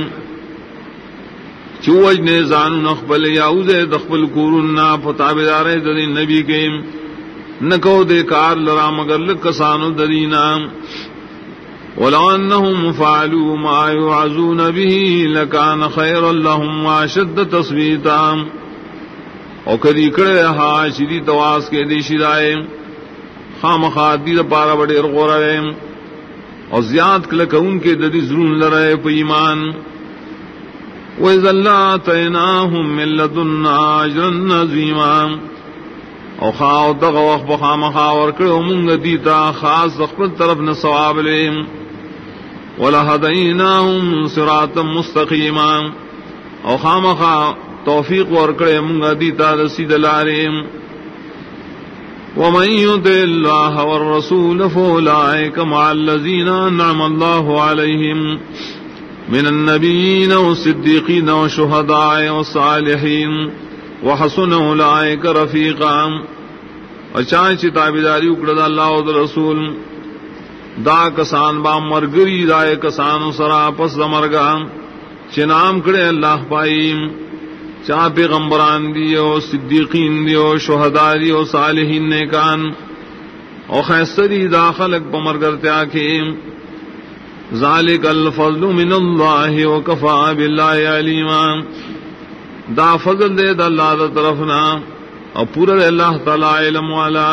چوج نے زان نخبل یاوز دخبل کورنا پتاویدار دلی نبی کے نکو دے کار لرا مگر لکسانو دلینا ولو انهم فعلوا ما يوعظون به لكان خيرا لهم واشد تثبيتا او کدی کڑے ہا شدی تواس کے دی شدائے خام خادی پارا بڑے غورے اور زیاد کل کون کے ددی زرون لرے پ ایمان وَإِذَا لَّآتَيْنَاهُم مِّن لَّدُنَّا أَجْرًا عَظِيمًا او خاو دغه وخت بخام خاور کړو مونږ دیتا خاص خپل طرف نه ثواب لیم وَلَهَدَيْنَاهُمْ صِرَاطًا مُسْتَقِيمًا او خامخا توفیق ورکړې مونږ دیتا د سید لارې ومن يطع الله والرسول فأولئك مع الذين أنعم الله عليهم من النبيين والصديقين والشهداء والصالحين وحسن أولئك رفيقا. اچانچ تابعداری اکڑا اللہ و رسول دا کسان با مرگری دائے کسان سرا پس دا مرگا چنام کڑے اللہ پائیم چاہ پیغمبران دیو صدیقین دیو شہداء دیو صالحین نیکان او خیستری داخلق پمرگرتیا کے ذالک الفضل من اللہ وکفا باللہ علیما. دا فضل دے دا اللہ دا طرفنا اور پورا دے اللہ تعالی علم والا.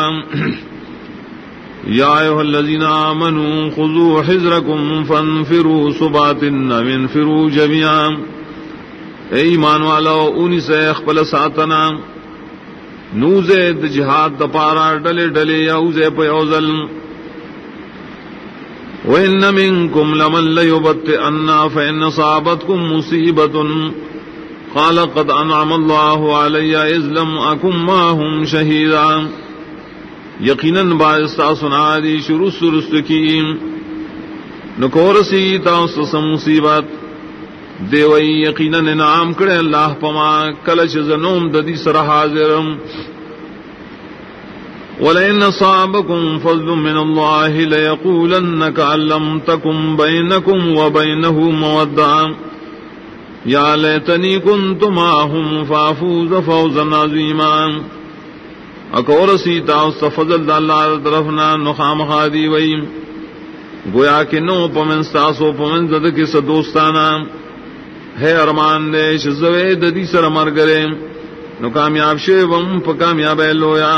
یا ایھا الذین آمنوا خذوا حذرکم فانفروا ثبات وانفروا جميعا. اے ایمان والو اونی سے اخبل ساتنا نوزے جہاد دپارا ڈلے ڈلے یوزے پیوزل. وَإِنَّ مِنْكُمْ لَمَنْ لَيُبَطِّئَنَّ فَإِنْ أَصَابَتْكُمْ مُصِيبَةٌ قَالَ قَدْ أَنْعَمَ اللَّهُ عَلَيَّ إِذْ لَمْ أَكُنْ مَعَهُمْ شَهِيدًا. یقیناً باعث سنا دی شروع سرستکیم نکورسی تاؤس مصیبت دیوئی یقیناً انعام کرے اللہ پما کلچ زنوم ددی سر حاضرم. وَلَئِنْ أَصَابَكُمْ فَضْلٌ مِّنَ اللَّهِ لَيَقُولَنَّ كَأَن لَّمْ تَكُن بَيْنَكُمْ وَبَيْنَهُ مَوَدَّةٌ يَا لَيْتَنِي كُنتُ مَعَهُمْ فَأَفُوزَ فَوْزًا عَظِيمًا. اکورسی تاؤس فضل دا اللہ طرفنا نخام خادی وئی گویا کہ نو پمن ساسو پمن زد کس دوستانا ہے ارمان دے شزوے ددی سر مر گرے نو کامیاب شیوم پا کامیاب لویا.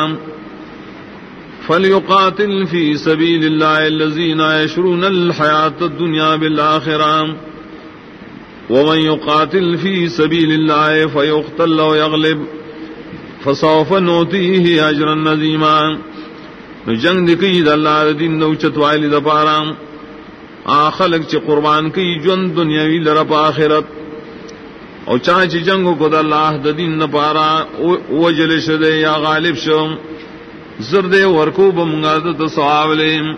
فلیقاتل فی سبیل اللہ الذین یشرون الحیات الدنیا بالآخرہ ومن یقاتل فی سبیل اللہ فیقتل و یغلب فسوف نؤتیہ اجرا عظیما. جنگ دکی دا اللہ دین دو چتوالی دا پارا آخلق چی قربان کی جن دنیاوی لرپ آخرت او چاچ جنگو کو دا اللہ دا دین دا پارا وجل شدے یا غالب شو زردے ورکوب منگادت صحاب لیم.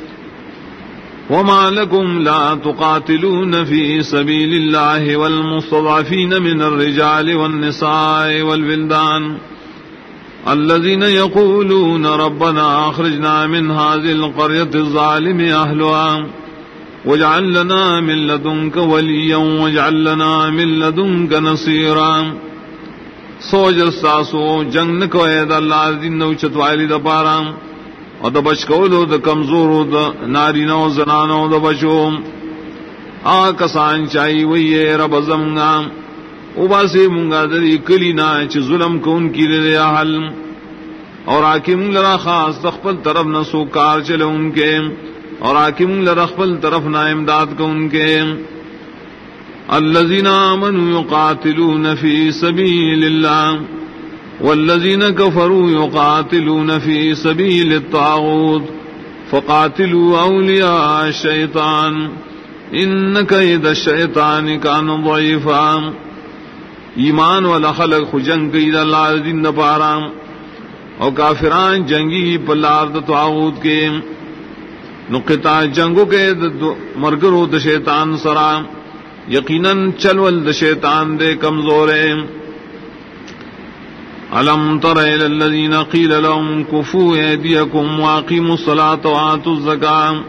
وما لكم لا تقاتلون في سبيل الله والمستضعفين من الرجال والنساء والولدان الذين يقولون ربنا أخرجنا من هذه القرية الظالم أهلها واجعل لنا من لدنك وليا واجعل لنا من لدنك نصيرا. سوج استاسو جنگ نکو اید اللہ دین نو چتوالی دا پارا اور دا بچکولو دا کمزورو دا نارینو زنانو دا بچو آکسان چاہی ویے رب زمگا اوبا سے منگا دری کلینا چی ظلم کو ان کی لئے حل اور آکی منگ لرا خاص تخپل طرف نسو کار چلے ان کے اور آکی منگ لرا خپل طرف نا امداد کو ان کے. الذين آمنوا يقاتلون في سبيل الله والذين كفروا يقاتلون في سبيل الطاغوت فقاتلوا أولياء الشيطان إن كيد الشيطان كان ضعيفا. ایمان والا خلق جنگ کی دا اللہ دین دا پارا اور کافران جنگی پلار دا طاغوت کے نقطہ جنگوں کے مرگرو دا شیطان سرا یقیناً چلول دا شیطان دے کمزورے. الم تر الی الذین قیل لهم کفوا ایدیکم واقیموا الصلاة وآتوا الزکاة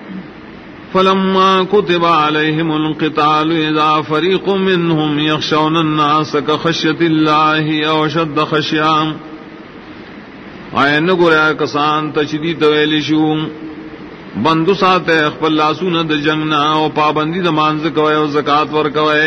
فلما كتب عليهم القتال اذا فريق منهم يخشون الناس كخشية الله او اشد خشية. آئین گریا کسان تشدید ویلی شو بندو ساتے اخبر لاسون دا جنگنا او پابندی دا مانز کوئے او زکاة ور کوئے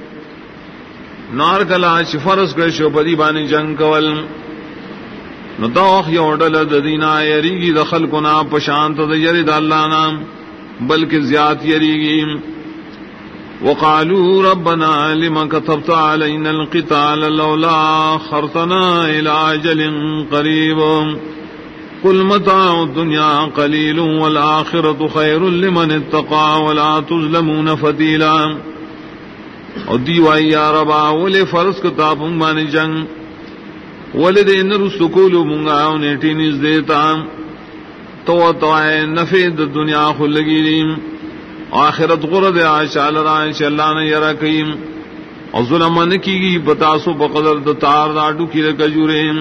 نار کلا چی فرس کرے شو پدی بانی جنگ کول نو دوخ یوڑل دا دینا یریگی دا خلقنا پشانت دا یرد اللہ نام بلکہ زیاد یریگی. وقالوا ربنا لما كتبت علينا القتال لولا أخرتنا إلى أجل قريب قل متاع الدنيا قليل والآخرة خير لمن اتقى ولا تظلمون فتيلا. اور دیوائی یا ربا ولی فرض کتاب مانی جنگ ولدے نرسکولو منگا نیٹی نز دیتا تو نفید دنیا خلگیریم آخرت غرد آشال رائش اللہ نے یرکیم اور ظلم نکی گی بتاسو بقدر دتار داڈو کی رکجوریم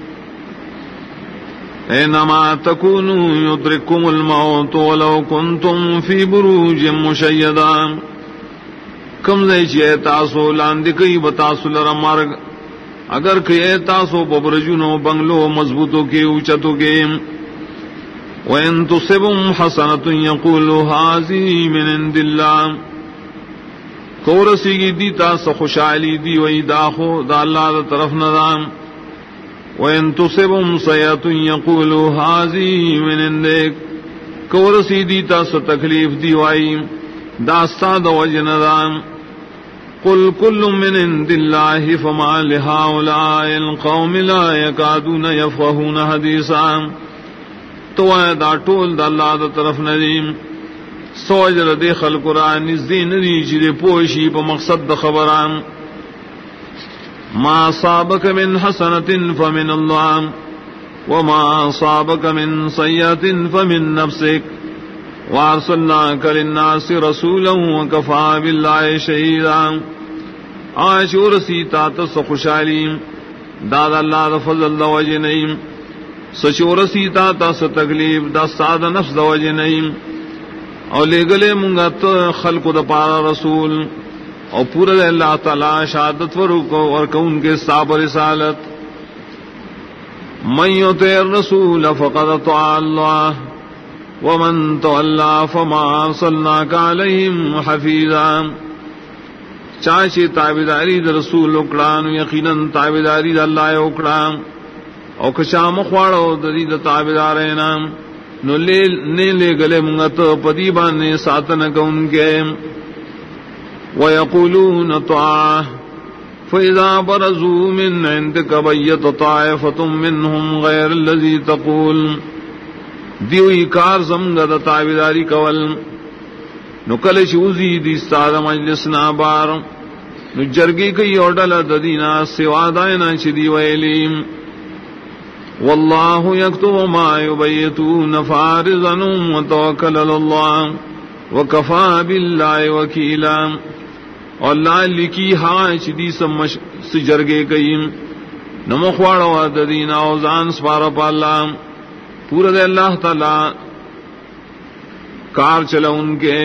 اینما تکونو یدرککم الموت ولو کنتم فی بروج مشیدہ کم دے چیئے تاسو لاندکی بتاسو لرمارگ اگر کہ تاسو ببرجونو بنگلو مضبوطو کے اوچتو کے وَإِن تُصِبْهُمْ حَسَنَةٌ يَقُولُوا هَٰذِهِ مِنْ عِندِ اللَّهِ کورسی کی دیتا سخوشالی دی وی داخو دا اللہ دا طرف ندام وَإِن تُصِبْهُمْ سَيَّئَةٌ يَقُولُوا هَٰذِهِ مِنْ عِندِكَ کورسی دیتا ستکلیف دی وی داستا دا وجہ ندام قُلْ كُلٌّ مِّنْ عِندِ اللَّهِ فَمَا لِهَٰؤُلَاءِ الْقَوْمِ لَا يَكَادُونَ يَفْقَهُونَ حَدِيثًا تو دا ٹول دا اللہ دا طرف ندیم سوجر دے خلق را نزدی ندی چرے پوشی پا مقصد دا خبران ما صابک من حسنت فمن اللہ وما صابک من سیئت فمن نفسک وارسلناک للناس رسولا وکفا باللہ شہیدا آشور سیتا تس خوشالیم داد اللہ دا فضل دا وجہ نیم سچور سیتا تا ستکلیف دا ساد نفس دا وجہ نیم اور لے گلے منگا تو خلق دا پارا رسول اور پورا اللہ تعالی شہادت ورکون کے صاحب رسالت من یطع الرسول فقد اطاع اللہ ومن تولى فما ارسلناک علیہم حفیظا چاچے تابعداری دا رسول اکڑان یقیناً تابعداری دا اللہ اکڑان او کشام خواڑو دری دا تابدارینا نو لے گلے منگت پدیبان نے ساتنک ان کے ویقولون طاعہ فَإِذَا بَرَزُوا مِنْ عِنْدِكَ بَيَّتَ طَائِفَةٌ مِّنْهُمْ غَيْرَ الَّذِي تَقُولُ دیوئی کار زمگا دا تابداری کول نو کلش اوزی دیستا دا مجلس نابار نو جرگی کئی اوڈل ددینا سوا دائنا چدی ویلیم واللہ یکتب ما یبیتون فارضنم وتوکل اللہ وکفا باللہ وکیلا اور اللہ لکی ہاچ دی سجرگے کئیم نمخواڑوا ددینا اوزان سپارا پا اللہ پورا دے اللہ تعالی کار چلا ان کے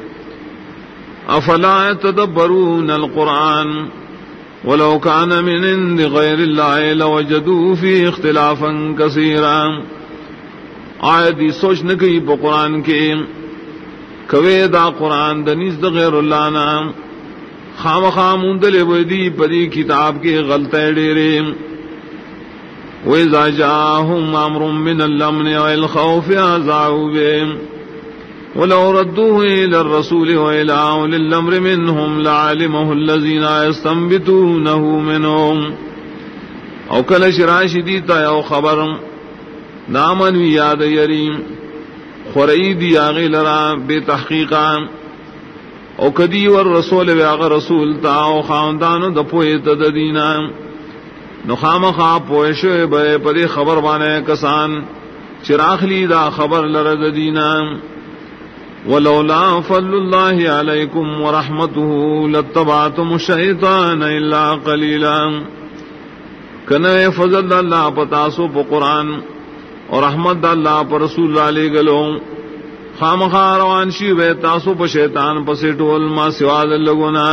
افلا تدبرون القرآن ولو كان من عند غير الله لوجدوا فيه اختلافا كثيرا آیت دی سوچ نہ کی پا قرآن کے کوے دا قرآن دنیز دا غیر اللہ نام خام خام اندلے ودی پدی کتاب کے غلطے ڈیرے وَإِذَا جَاءَهُمْ أَمْرٌ مِّنَ الْأَمْنِ وَالْخَوْفِ أَذَاعُوا بِهِ وَلَوْ رَدُّوهُ إِلَى الرَّسُولِ وَإِلَى أُولِي الْأَمْرِ مِنْهُمْ لَعَلِمَهُ الَّذِينَ يَسْتَنبِطُونَهُ مِنْهُمْ او کل شرائش دیتا او خبر نامن وی یاد یریم خورید یاغی لرا بے تحقیقا او کدی ور رسول ویاغ رسول تا او خاندانو دپویت ددینا نخام خواب پوشو بے پدی خبر بانے کسان چراخلی دا خبر لرد دینا ولولا فضل اللہ علیکم ورحمته لاتبعتم الشیطان الا قلیلا کنے فضل اللہ پتاسو پا قرآن اور رحمت اللہ پر رسول اللہ علیہ گلو خام خاروان شیوے تاسو پا شیطان پا سیٹول ما سواد لگونا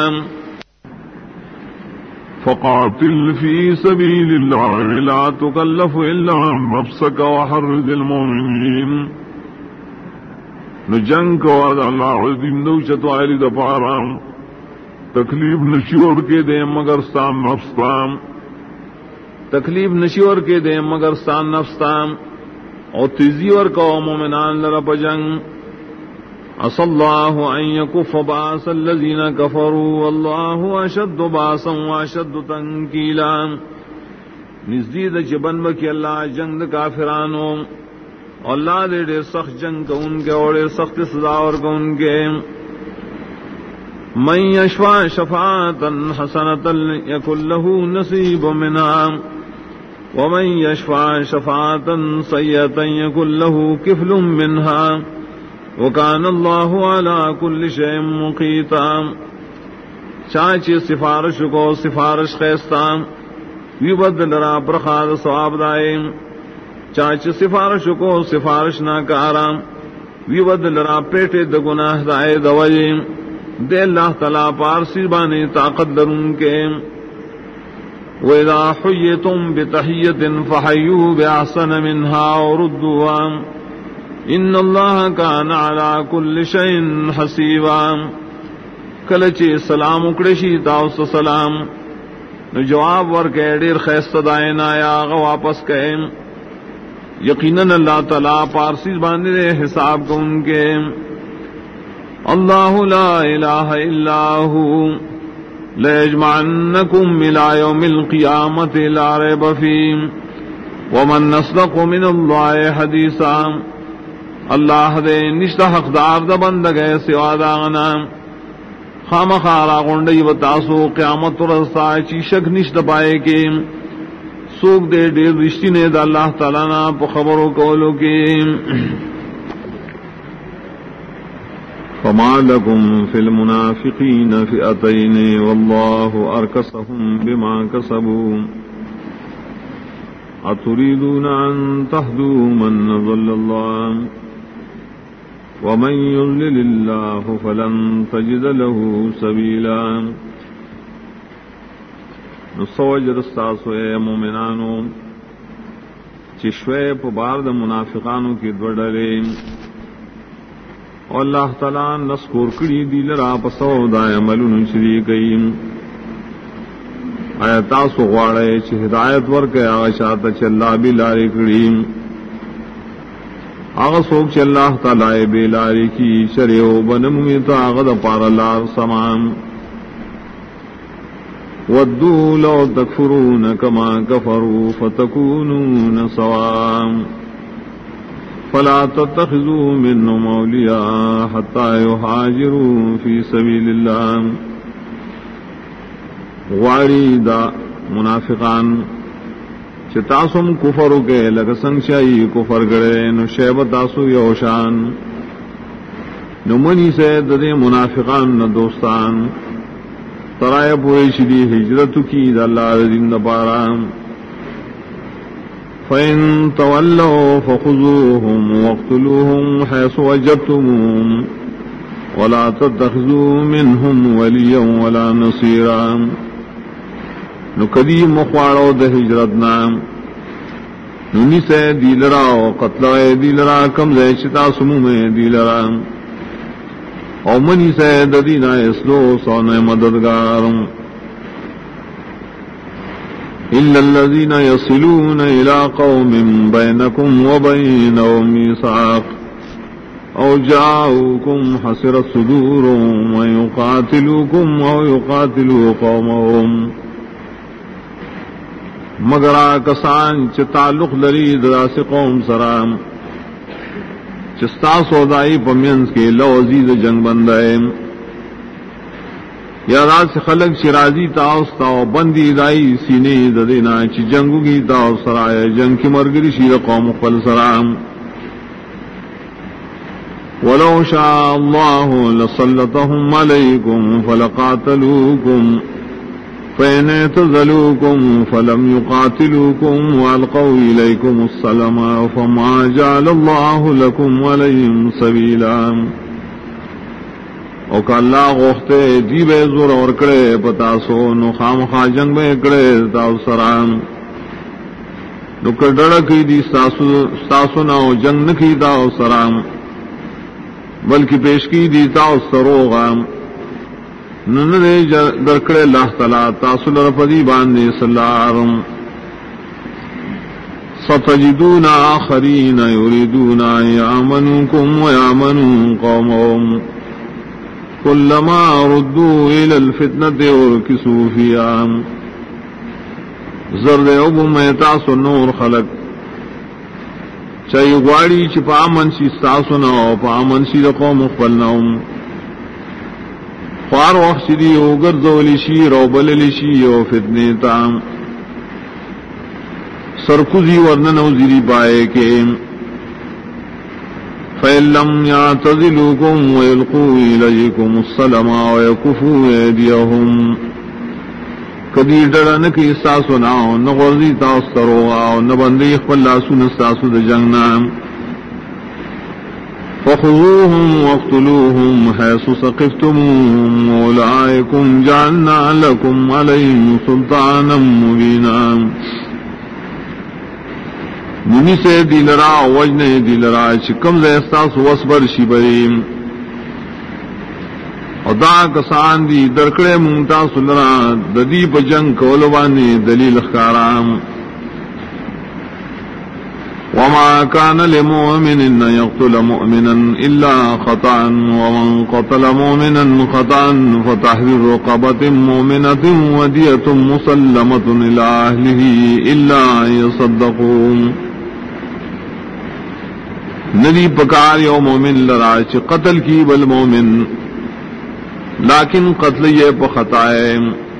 فقاتل في سبيل الله لا تكلف إلا نفسك وحرز المؤمنين نجنگ کو اللہ عظیم نوچت وائلی دا پارا تکلیف نشور کے دے مگر ستان نفستان تکلیف نشور کے دے مگر ستان نفستان اور تیزیور کو مومنان لرب جنگ عسى الله أن يكف بأس الذين كفروا والله أشد بأسا وأشد تنكيلا نزدید چبن بکی اللہ جنگ کافرانو اللہ دے دے سخت جنگ کا ان کے اور سخت سزا اور کا ان کے من یشفع شفاعتا حسنتا یکن له نصیب منها ومن يشفع شفاعة سيئة يكن له كفل منها وكان الله على كل شيء مقيتا. چاچی سفارش کو سفارش خیستہ وی بدل را برخاد ثواب دائے، چاچی سفارش کو سفارش نہ کارا وی بدل را پیٹے د گناہ دائے دوجے دے اللہ تعالی پارسی بانے طاقت درون کے. وَإِذَا حُيِّيتُم بِتَحِيَّةٍ فَحَيُّوا بِأَحْسَنَ مِنْهَا وَرُدُّوهَا إِنَّ اللَّهَ كَانَ عَلَى كُلِّ شَيْءٍ حَسِيبًا. کلچے سلام اکڑشی تاؤس سلام نو جواب ورکے ڈیر خیست دائن آیا آغا واپس کہے یقیناً اللہ تعالیٰ پارسی باندے حساب کو ان کے. اللہ لا الہ الا ہو لَيَجْمَعَنَّكُمْ إِلَى يَوْمِ الْقِيَامَةِ لَا رَيْبَ فِيهِ وَمَنْ أَصْدَقُ مِنَ اللَّهِ حَدِيثًا. اللہ دے نشتہ حقدار دا بندگے سوا داغنا خام خارا غنڈی و تاسو قیامت رستا چی شک نشت پائے کے سوک دے دیر رشتی نے دا اللہ تعالیٰ نا پا خبرو کولو کے. فما لكم في المنافقين فئتين والله أركسهم بما كسبوا أتريدون أن تهدوا من ضل الله ومن يضلل الله فلن تجد له سبيلا. نسوج رستاسو اے مومنانو چشوے پبار دا منافقانو کی دوڑلے اور اللہ تعالیٰ نسکور کری دی لرا پسو دائے عملون شریکیم. آیا تاسو غواڑے چھ ہدایت ورکے آغشاتا چھ اللہ بھی لاری کریم آغا سوک چھ اللہ تعالیٰ بے لاری کی شریعو بنمویتا آغا دا پارا لار سمام. ودو لو تکفرون کما کفروا فتکونون سوام فلا تتخذوا منهم أولياء حتى يهاجروا في سبيل الله. غاریدا منافقان چتاسم کفر کے لگسنگ شاہی کفر گڑے نو شیب تاسو یوشان نو منی سے ددے منافقان نو دوستان ترائے پوری شدی ہجرت کی دا اللہ دین دا پارام. فَإِن تَوَلَّوْا فَخُذُوهُمْ وَاقْتُلُوهُمْ حَيْثُ وَجَدتُّمُوهُمْ وَلَا تَتَّخِذُوا مِنْهُمْ وَلِيًّا وَلَا نَصِيرًا. نو کدی مخواڑو د ہجرت نام نونی سے دیلرا و قتل دیلرا کم زی چتا سمو میں دیلرا او منی سے دینا اسلو سونے مددگارم. إلا الذين يصلون إلى قوم بينكم وبينهم ميثاق أو جاءوكم حسرت صدورهم ويقاتلوكم أو يقاتلوا قومهم. مگر آکسان چھ تعلق لری دراس قوم سرام چستا سودائی پمینس کے لو عزیز جنگ بندائے یا رات سے خلق شرازی تاؤستا و بندی دائی سینے ددینا چی جنگو کی تاؤ سرائے جنگ کی مرگری شیر قوم قل سرام. ولو شاء الله لسلطهم عليكم فلقاتلوكم فإن اعتزلوكم فلم يقاتلوكم وألقوا إليكم السلام فما جعل الله لكم عليهم سبيلا. او کہ اللہ غوختے جی بے زور اور کڑے پتاسو نو خام خواہ جنگ میں کڑے تاو سرام نو کڑڑ کی دی ستاسو ناو جنگ نکی تاو سرام بلکہ پیش کی دی تاو سروغام نن دے درکڑے اللہ تعالیٰ تاسو لرپدی باندے سلارم. ستجدون آخرین یریدون یامنوکم ویامنوا قومهم كلما ردوا إلى الفتنة اركسوا فيها. زرد ابو میتاس نور خلق چاہیے گواڑی چپا منشی ساسنا پا منشی قوم خپلناهم خوار وقت دی او گرزولی شی رو بللی شی او فتنی تام سرکزی ورنن وزیری پائے کے فَإِن لَّمْ يَعْتَزِلُوكُمْ وَيَلْقُوا إِلَيْكُمُ السَّلَامَ وَيَكُفُّوا أَيْدِيَهُمْ کدی ڈر نکی ساسو ناو نغرزی تاسترو آو نبندی خپل سن ساسو د جنگنا فخذوهم واقتلوهم حيث ثقفتموهم أولئكم جعلنا لكم عليهم سلطانا مبينا نمی سے دلرا وجن دلرا چکم زیستاس وصبر شبریم ادا کسان دی درکڑے مونتا سلرا ددی پا جنگ کولوانی دلیل خارام وما كان لمؤمن أن يقتل مؤمنا إلا خطأ ومن قتل مؤمنا خطأ فتحرير رقبة مؤمنة ودية مسلمة إلى أهله إلا أن يصدقوا ندی پکار یو مومن لرا چ قتل کی بل مومن لیکن قتل یہ پخطائے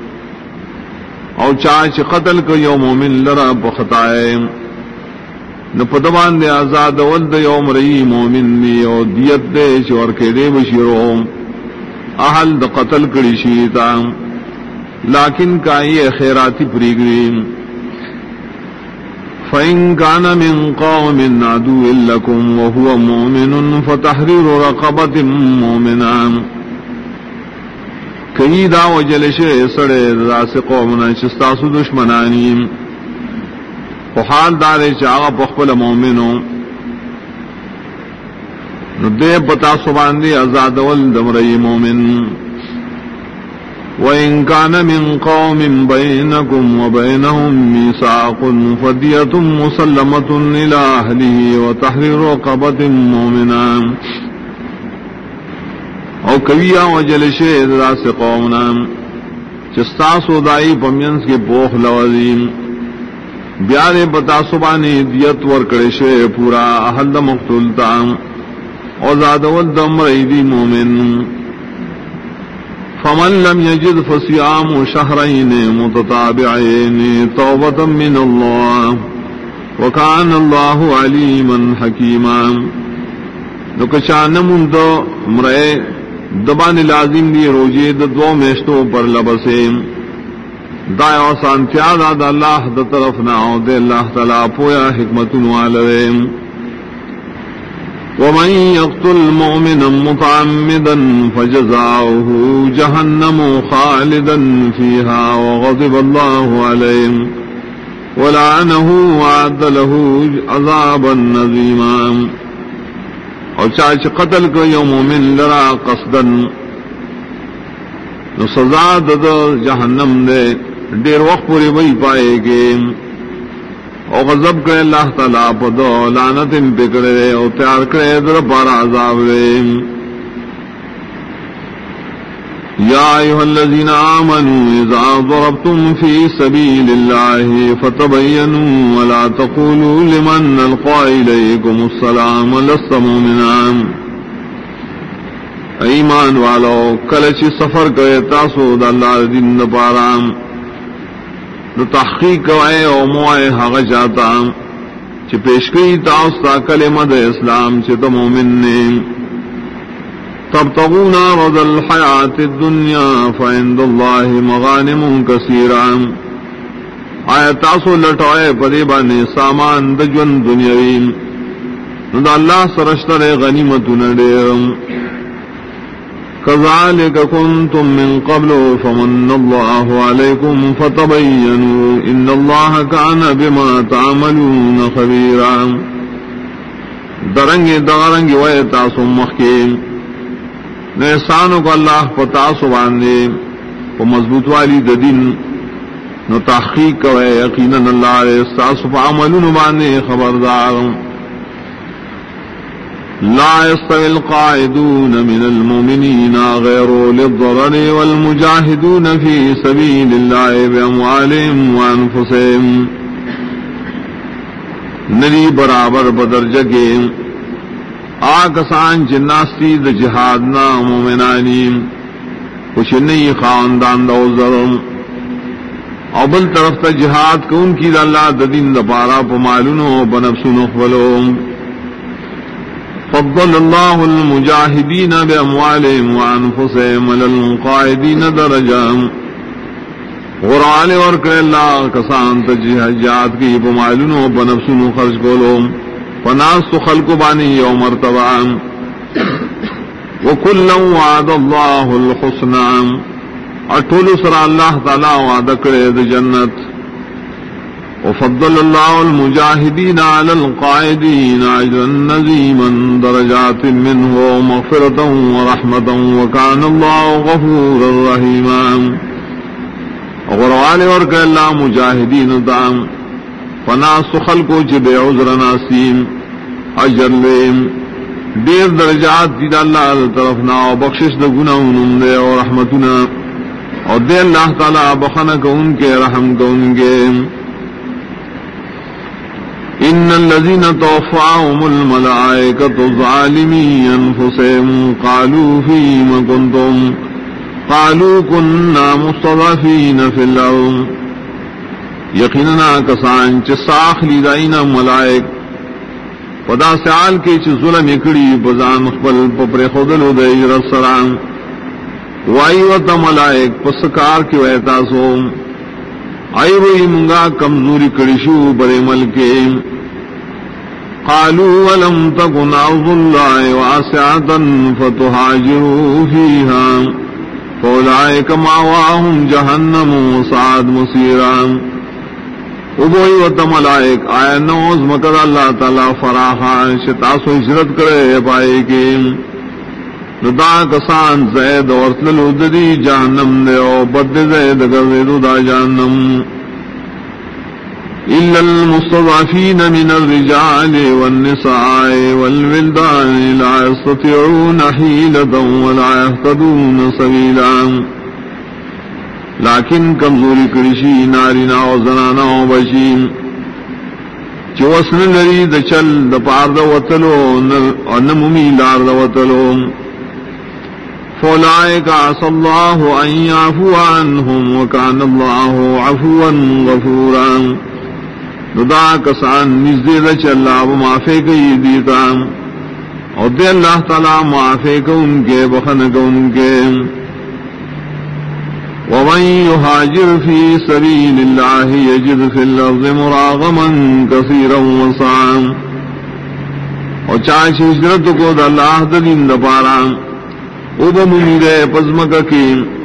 او چاچ قتل کو یو مومن لرا پخطائے نہ پدوان دے آزاد ولد یوم رئی مومن دی او دیت دے چور کے دے بشیرو اہل د قتل کڑی شیتا لیکن کائی خیراتی پریگریم فَإِن كَانَ مِن قَوْمٍ عَدُوٍّ لَّكُمْ وَهُوَ مُؤْمِنٌ فَتَحْرِيرُ رَقَبَةٍ مُؤْمِنَةٍ کئی دا وجلش سڑے راس قومنا چستاسو دشمنانیم حال دارے چاغا پخپل مومنو ندے پتا سباندی آزاد والدمرئی مومن وَإِن كَانَ مِن قَوْمٍ بَيْنَكُمْ وَبَيْنَهُم مِّيثَاقٌ فَدِيَةٌ مُّسَلَّمَةٌ إِلَىٰ أَهْلِهِ وَتَحْرِيرُ رَقَبَةٍ مُّؤْمِنَةٍ او کویا وجلش راس قومنا چستاسو دائی پمینس کے پوخ لوزیم بیارے بتا سبانی دیت ورکڑشے پورا احل مقتولتا او زادول دم ریدی مومن فمن لم يجد فصيام شهرين متتابعين توبة من الله وكان الله عليما حكيما نکشان من دو مرے دبان لازم دی روجے دو میشتوں پر لبسے دائیں آسان تیادا دا اللہ دا طرف ناو دے اللہ تعالیٰ پویا حکمت والرے ومن يقتل مؤمنا متعمدا فجزاؤه جهنم خالدا فيها وغضب الله عليه ولعنه وعد له عذابا عظيما اور چاچ قتل کو یوم مومن لرا قصدا نو سزا دد جہنم دے دیر وقت پوری وہی پائے گے او غضب کرے اللہ تعالیٰ پدو لعنت ان پہ کرے او تیار کرے در پارا عذاب رے یا ایھا الذین آمنوا اذا ضربتم فی سبیل اللہ فتبینوا ولا تقولوا لمن القى الیکم السلام لست مؤمنا ایمان والو کلچ سفر کرے تاسو دا اللہ دین دا پارام نو تحقیق کوئے او موائے حق جاتا چی پیشکری تاستا کلمہ دا اسلام چی تا مومن نے تبتغون عرض الحیات الدنیا فعند اللہ مغانم کثیرا آیا تاسو لٹوئے پدیبانے سامان دجون دنیاوی نو دا اللہ سرشتر غنیمتون دیرم كذلك كنتم من قبل فمن الله عليكم فتبينوا إن الله كان بما تعملون خبيرا درنگ دارنگ وے تاسو مخکیم نحسانو کو اللہ پتاسو باندے و مضبوط والی ددین نو تحقیق کوئے یقینا اللہ علیہ تاسو پا عملون باندے خبردار لا يستوي القاعدون من المؤمنين غير أولي الضرر والمجاهدون في سبيل الله بأموالهم وأنفسهم ندی برابر بدرجہ کے آکسان جناستی د جہادنا مومنانی کچھ نئی خاندان دوزرم او بل طرف تا جہاد کو ان کی دا اللہ دا دین دا پارا پا مالونو بنفسونو خبلو. فضل اللہ المجاہدین باموالهم وانفسهم علی القاعدین درجات. غرال ورکر اللہ کسان تا جہاد کی پا مالونو بنفسونو خرج کولو فناس تو خلق بانی یو مرتبہ. وکلا وعد اللہ الحسنى اٹھول سر اللہ تعالی وعدہ کرے د جنت. وفضل اللہ المجاہدین علی القاعدین اجرا عظیما درجات منہ مغفرۃ ورحمۃ وکان اللہ غفورا رحیما. غروال ورک اللہ مجاہدین دام فناس خلقو چ بے عذر ناسیم اجر لیم دیر درجات دی اللہ طرفنا و بخشش د گناہوں دے اور رحمتنا اور دے اللہ تعالی بخنا کو ان کے رحم کو ان کے. ان الذين توفاهم الملائكة ظالمي انفسهم قالوا فيما كنتم قالوا كنا مستضعفين في الارض. یقینا کسان چ ساخ لیدائنا ملائک پدا سال کے چ ظلم اکڑی بزان خپل پپر خودلو دے رسران وائی و ملائک پسکار کی ویتا سو آئی وہی منگا کمزوری کڑشو برے مل کے. قالوا ولم تكن ارض الله واسعة فتهاجروا فيها فاولئك مأواهم جهنم وساءت مصيرا. ابوئی و تملائک آیا نوز مکر اللہ تعالی فراحا شتاسو ہجرت کرے پائے کے دا کسان زید ورسلو ددی جہنم دے او بد زید گردو دا جہنم. الا المستضعفین من الرجال والنساء والولدان لا يستطيعون حیلة ولا يهتدون سبیلا. لیکن کمزوری کرشی نارینا و زنانا و بشیم چو اسن لری دا چل دا پار دا وطلو نمومی لار دا وطلو. فولائک عصى اللہ ان یعفو عنہم وکان اللہ عفوا غفورا. دا کسان نزدے دا چل اب معافی کئی دیتا اور دے اللہ تعالی معافی کو ان کے بخن کو ان کے. ومن يهاجر في سبيل الله يجد في الأرض مراغما كثيرا وسعا. اور چاہے ہجرت کو دا اللہ دا دین دا پارا او بمنیرے پزمک کی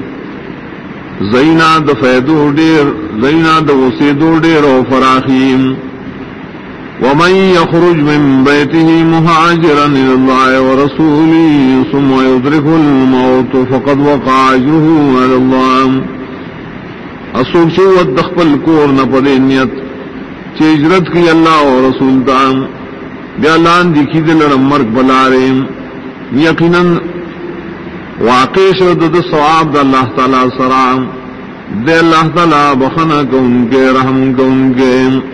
زینا دا فیدو دیر زینا دا وسیدو دیر و فراخیم. ومن يخرج من بيته مهاجرا إلى الله ورسوله ثم يدركه الموت فقد وقع أجره على الله. اصوب شوت دخل کور نہ پدے نیت چ ہجرت کی اللہ اور رسول تام بیان دیکھی دل مرگ بلارے یقینا واقع شد ثواب دا اللہ تعالی سلام دے اللہ تعالی بخنا کو ان کے رحم کو ان کے.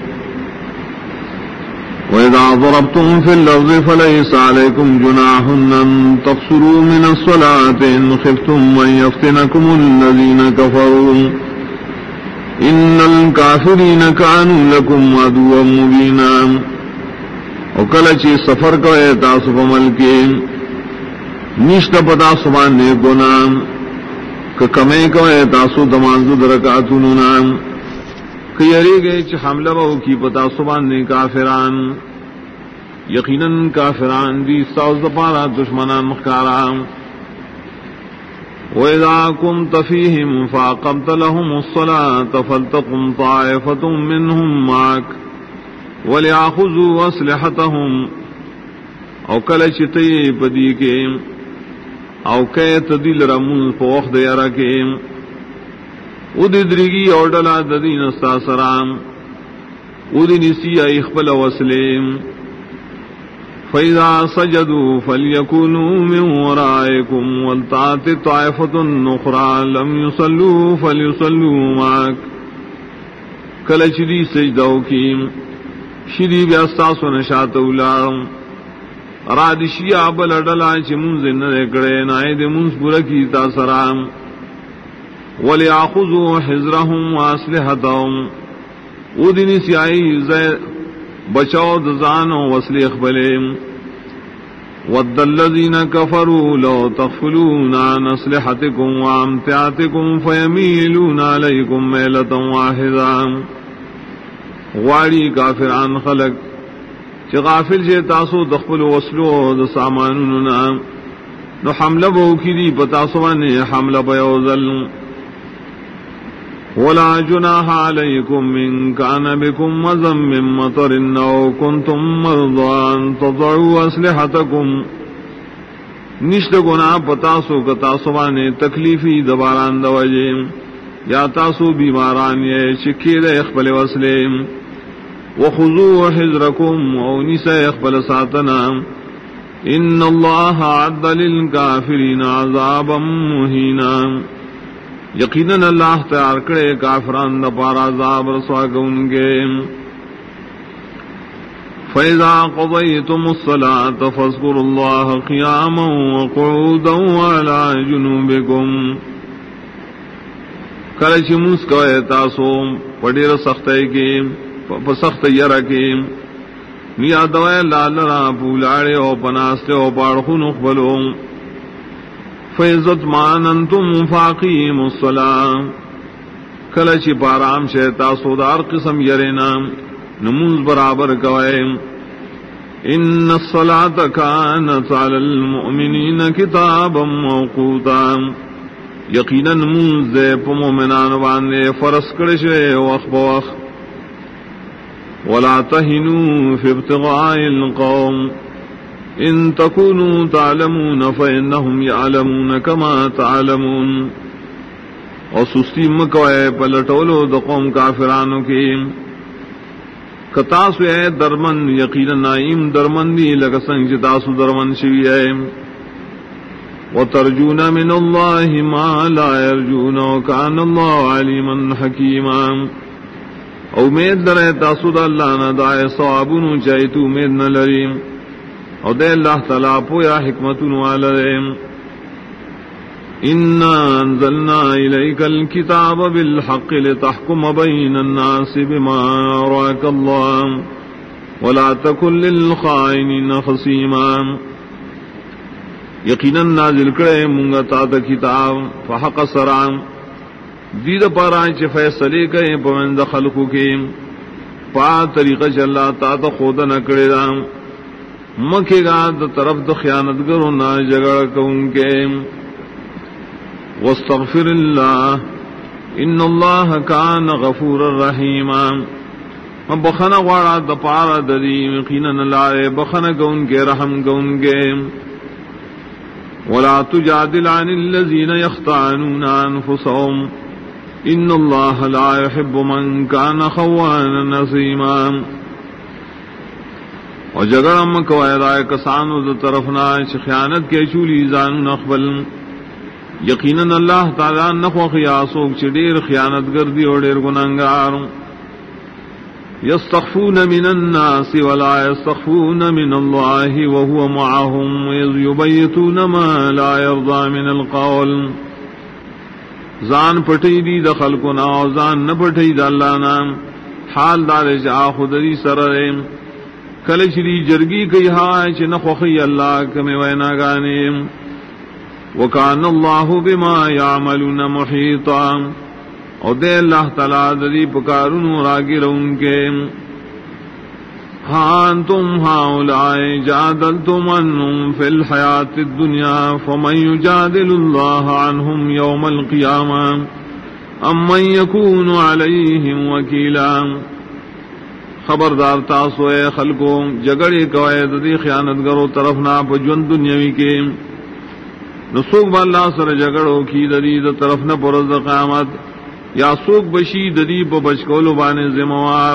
وَإِذَا ضَرَبْتُمْ فِي الْأَرْضِ فَلَيْسَ عَلَيْكُمْ جُنَاحٌ أَن تَقْصُرُوا مِنَ الصَّلَاةِ إِنْ خِفْتُمْ أَن يَفْتِنَكُمُ الَّذِينَ كَفَرُوا إِنَّ الْكَافِرِينَ كَانُوا لَكُمْ عَدُوًّا مُبِينًا. وکلچی سفر کو تاسو په ملکی نشت پتا سبان نے گنام کہ کمے کو تاسو دمانزو درکاتونو نام کیری گئے چ حملہ بہو کی پتا سبان نے کافران یقیناً کافران دی ساز پارا دشمنان مخکاران. وَإِذَا كُنْتَ فِيهِمْ فَأَقَمْتَ لَهُمُ الصَّلَاةَ فَلْتَقُمْ طَائِفَةٌ مِّنْهُمْ مَعَكَ وَلْيَأْخُذُوا أَسْلِحَتَهُمْ. او کلچتی پدی کے او کیت دل رمون پوخ دیارا کے ادی درگی اور ڈلا ددین ساسرام ادی نسی اخبل وسلیم. فَإِذَا سَجَدُوا فَلْيَكُونُوا مِنْ وَرَائِكُمْ وَلْتَأْتِ طَائِفَةٌ أُخْرَى لَمْ يُصَلُّوا فَلْيُصَلُّوا مَعَكَ. کلچ دی سجدو کی شری بیاستاس و نشات اولام رادشی آبل اڈلا چی منز نرکڑے نائد منز برکی تاسرام. وَلْيَأْخُذُوا حِذْرَهُمْ وَأَسْلِحَتَهُمْ اُدنی سیائی بچاؤ دزان و وسلیخ بلیم. وَدَّ الَّذِينَ كَفَرُوا لَوْ تَغْفُلُونَ عَنْ أَسْلِحَتِكُمْ وَأَمْتِعَتِكُمْ فَيَمِيلُونَ عَلَيْكُمْ مَيْلَةً وَاحِدَةً غواړي کافران خلق چې غافل شي تاسو د خپل وسلو او د سامانونو نه نو حمله به وکړي په تاسو باندې حمله به وزل. ولا جناح عليكم إن كان بكم أذى من مطر أو كنتم مرضى أن تضعوا أسلحتكم نشت گناہ پتاسو کتاسو بانے تکلیفی دباران دوجیم یا تاسو بیماران یہ شکی دے اخبل وسلیم. وخذوا حذركم او نسا اخبل ساتنا ان اللہ عد للکافرین عذابا مہینا یقیناً اللہ تیار کرے کافران دا پارا عذاب رسوا گونگے. فَإِذَا قَضَيْتُمُ الصَّلَاةَ فَاذْكُرُوا اللَّهَ قِيَامًا وَقُعُودًا وَعَلَى جُنُوبِكُمْ کلچ منس کوئے تاسو پڑیر سختی کی پسخت یرہ کی نیادوئے لالرا پولاڑے او پناستے او پاڑخون اقبلو. فَإِذَا اطْمَأْنَنْتُمْ فَأَقِيمُوا الصَّلَاةَ کلچ پارام شے تاسو دار قسم یرینا نمونز برابر کوئے. ان الصلاة كانت على المؤمنین کتابا موقوتا یقیناً نمونز دے پا مومنان باندے فرس کرشے وقت بوقت. ولا تهنوا في ابتغاء القوم ان تكونوا تعلمون فإنهم يعلمون كما تعلمون اور سستی مکوئے پلٹولو دا قوم کافرانو کی کتاسو اے درمن یقینا نائم درمندی لگسنگ جتاسو درمن شوی ہے. وترجون من اللہ ما لا يرجون وکان اللہ علیما حکیما امید درے تاسو دا اللہ نا دائے صوابونو چاہیتو امید نلریم او دے اللہ تعالیٰ پویا حکمتونو آلریم. انا انزلنا الیک الکتاب بالحق لتحکم بین الناس بما اراک اللہ ولا تکن للخائنین خصیما یقیناً نازل کرے منگا تا کتاب فحق سرام دید پارائیں چے فیصلے کریں پوند خلقو کے پا طریقہ چلا تا خود نہ کرے دا مکے گا دا طرف دا خیانت کرو نہ جگڑ کون کے. واستغفر اللہ ان اللہ کان غفور الرحیما بخنا غوارا دا پارا دری یقیناً لائے بخنا کون کے رحم کون کے. ولا تجادل عن الذين يختانون انفسهم ان اللہ لا يحب من كان خوانا نصیما اور جگڑم کوائرائے کسانو دا طرفنا خیانت کے چولی زان نقبل یقیناً اللہ تعالیٰ نخو خیاسوک چی دیر خیانت گردی اور دیر گناہگار. یستخفون من الناس ولا یستخفون من اللہ وهو معهم اذ یبیتون ما لا یرضى من القول زان پٹی دی دخل کنا اور زان نہ پٹی دا اللہ نام حال دار جا خودری سررم کلچری جرگی کئی ہائے چی نخوخی اللہ کمی وینا گانیم. وکان اللہ بما یعملون محیطا اور دے اللہ تعالیٰ دری پکارن راگر ان کے. ہاں تم ہاؤلائی جادلتم عنہم فی الحیات الدنیا فمن یجادل اللہ عنہم یوم القیامہ ام من یکون علیہم وکیلا. خبردار تاسو اے خلقو جگڑی قواعد دی خیانت گرو طرف نا پجون دنیاوی کے نسوک با اللہ سر جگڑو کی دری طرف نا پرز قیامت یا سوک بشی دری پا بچکولو بانے ذموار.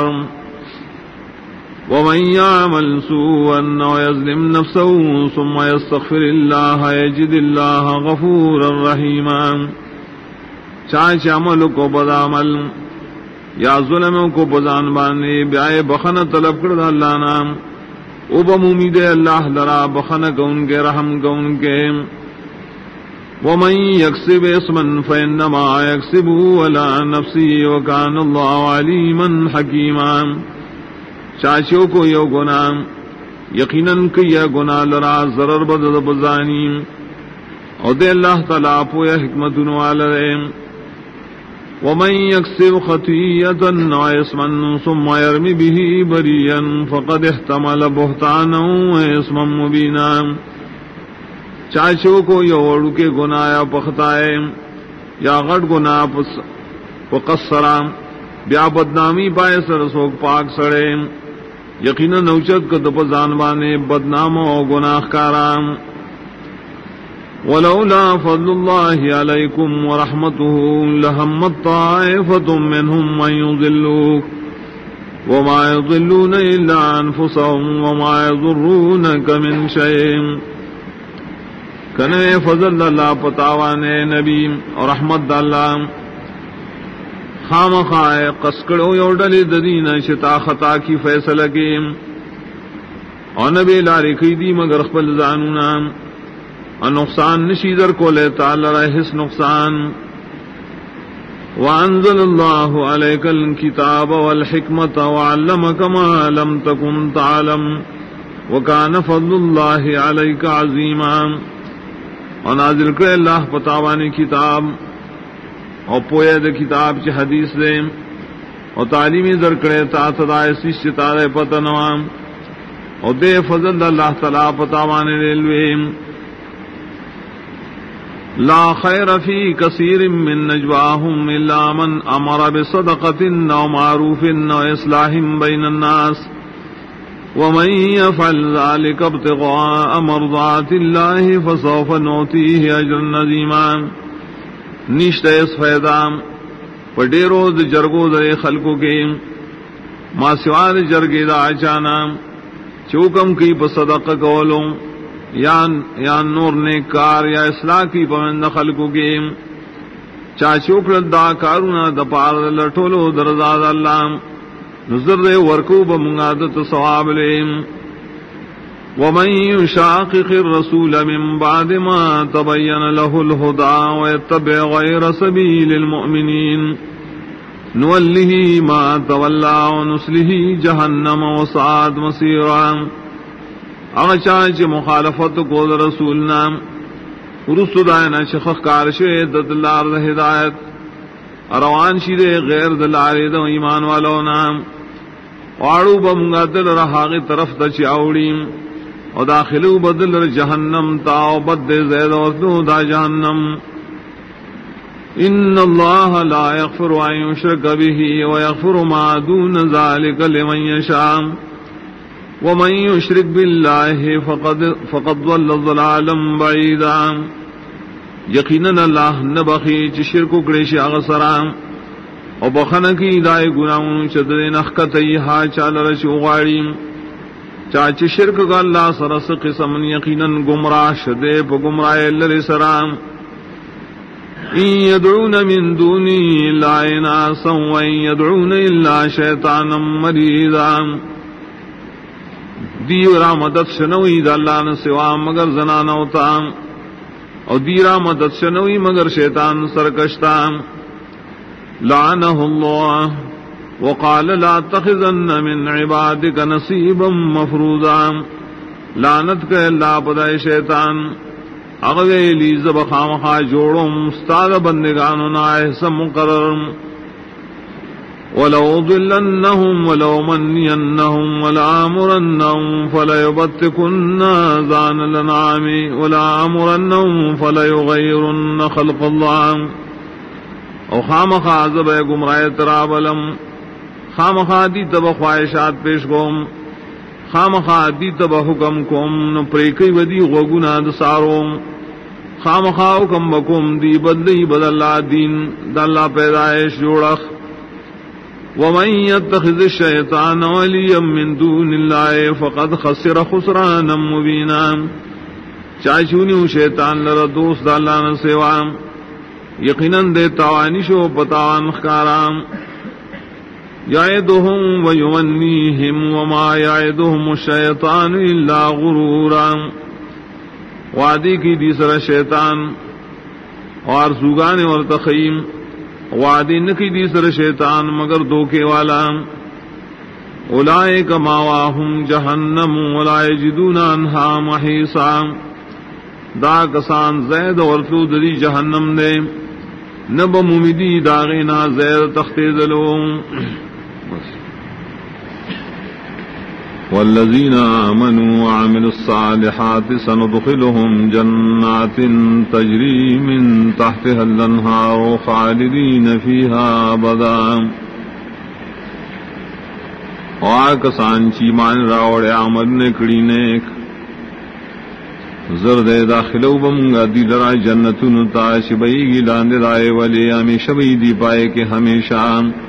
ومن یعمل سوءا او یظلم نفسه ثم یستغفر اللہ یجد اللہ غفورا رحیما. چاچ عمل کو بدعمل یا ظلم کو بزان بانے بیائے بخن طلب کرد اللہ نام او بمومید اللہ لرا بخن کون کے رحم کون کے. ومن يكسب اثما فإنما يكسبه على نفسه وكان الله عليما حكيما. چاچو کو یو گناہ یقیناً کیا گناہ لرا ضرر بدد بزانی او دے اللہ تعالیٰ پویا حکمتن والرے. ومن يكسب خطيئة أو إثما ثم يرمي به بريئا فقد احتمل بهتانا وإثما مبينا. چاچو کو یو وڑو کے گناہ یا پختائے یا غٹ گناہ پقصرا بیا بدنامی پائے سرسوک پاک سڑے یقینا نوچت کو دپ زانبانے بدنام و گناہ کارام. ولولا فضل الله عليكم ورحمته لهمت طائفة منهم أن يضلوك وما يضلون إلا أنفسهم وما يضرونك من شيء. کنے فضل اللہ پتاوانے نبی اور رحمت اللہ خام خائے قسکڑو یوڈلی ددین شتا خطا کی فیصلہ کی اور نبی لاری قیدی مگر خپل زانونا اور نقصان نشیدر کو لے تعالی رہس نقصان. وانزل اللہ علیک الکتاب والحکمت وعلمک ما لم تکن تعلم وکان فضل اللہ علیک عظیما. اور نازل کرے اللہ پتاوانی کتاب اور پویا دے کتاب چی حدیث دے اور تعلیمی در کرے تاتدائے سیش ستارے پتنوام اور دے فضل اللہ تعالیٰ پتاوانے للوے. لا خیر فی کثیر من نجواہم الا من امر بصدقت او معروف او اصلاح بین الناس ومن يفعل ذلك ابتغاء مرضات الله فسوف نؤتيه اجرا عظيما. نشتے اس فیضا پڈیرو د جرگو در خلقو کے ما سواد جرگے دا اچانا چوکم کی بصدقہ کولو یا نور نیکار یا اصلاح کی پمند خلقو کے چاچوکرد دا کارونا دا پار لٹولو درزاد اللہ نظر دے ورکوب منگادت ثواب لیم. ومن يشاقق الرسول من بعد ما تبين له الهدى ويتبع غير سبيل المؤمنين نوله ما تولى ونصله جهنم وساءت مصيرا. اغچاچ مخالفت کو رسول نام رسول دائنا شخص کارشے دلار ہدایت اروان شیدے غیر دلار دو ایمان والو نام واڑو بمگا دل رہاغی طرف دچ اوڑیم اور داخلو بدل جہنم تاو بد زید اور دا جہنم. ان اللہ لا یغفر ان یشرک به ویغفر ما دون ذلک لمن یشاء ومن یشرک باللہ فقد ضل ضلالا بعیدا. یقیناً اللہ نبخی چی شرکو کڑیشی اغسرام او بخن کی دائی گناہوں چدد نخکتی ہا چال رچو غاریم چاچی شرک کا اللہ سرس قسم یقیناً گمراہ شدے پا گمراہ اللہ سرام. ان یدعون من دونی لا اناسا وان یدعون الا شیطانا مریدا. دیورا مدد شنوی دا اللہ نسوا مگر زنانوتا اور دیرا مدد شنوی مگر شیطان سرکشتا. لعنہ اللہ وقال لا تخذن من عبادك نصیبا مفروضا. لعنت کہ اللہ پدائے شیطان اغوے لیز بخامخا جوڑم استاد بندگانو نائحسا مقرر. وَلَأُضِلَّنَّهُمْ وَلَأُمَنِّيَنَّهُمْ وَلَآمُرَنَّهُمْ فَلَيُبَتِّكُنَّ آذَانَ الْأَنْعَامِ وَلَآمُرَنَّهُمْ فَلَيُغَيِّرُنَّ خَلْقَ اللَّهِ. او خامخا عذب گمراہ ترابلم خامخا دی تب خواہشات پیش گوم خامخا دی تب حکم کوم نو پریکی ودی غوگنا دساروم خامخا حکم بکم دی بدلی بدلا دین داللہ پیدائش جوڑخ. ومن يتخذ الشيطان وليا من دون الله فقد خسر خسرانا مبينا. چاچونی شیطان لرا دوست اللہ نہ سوام یقیناً دے توانشو پتاوان خکارام. یعدهم ویمنیہم وما یعدهم الشیطان الا غرورا. وعدی کی دیسر شیطان اور سوگانے اور تخیم وعدی نکی دی سر شیطان مگر دھوکے والا اولئک ماواہم جہنم ولا یجدون عنہا محیصا دا کسان زید اور دری جہنم دے نب ممیدی داغینا زید تختیدلو والذین آمنوا وعملوا الصالحات سندخلهم جنات تجری من تحتها الانہار خالدین فیہا ابدا کسان چی مان راوڑے عمل نکڑی نیک زرد داخلو بمگا دی لرا جنتن تا شبئی گی لاند رائے والے ہمیشہ بھی دی پائے کہ ہمیشہ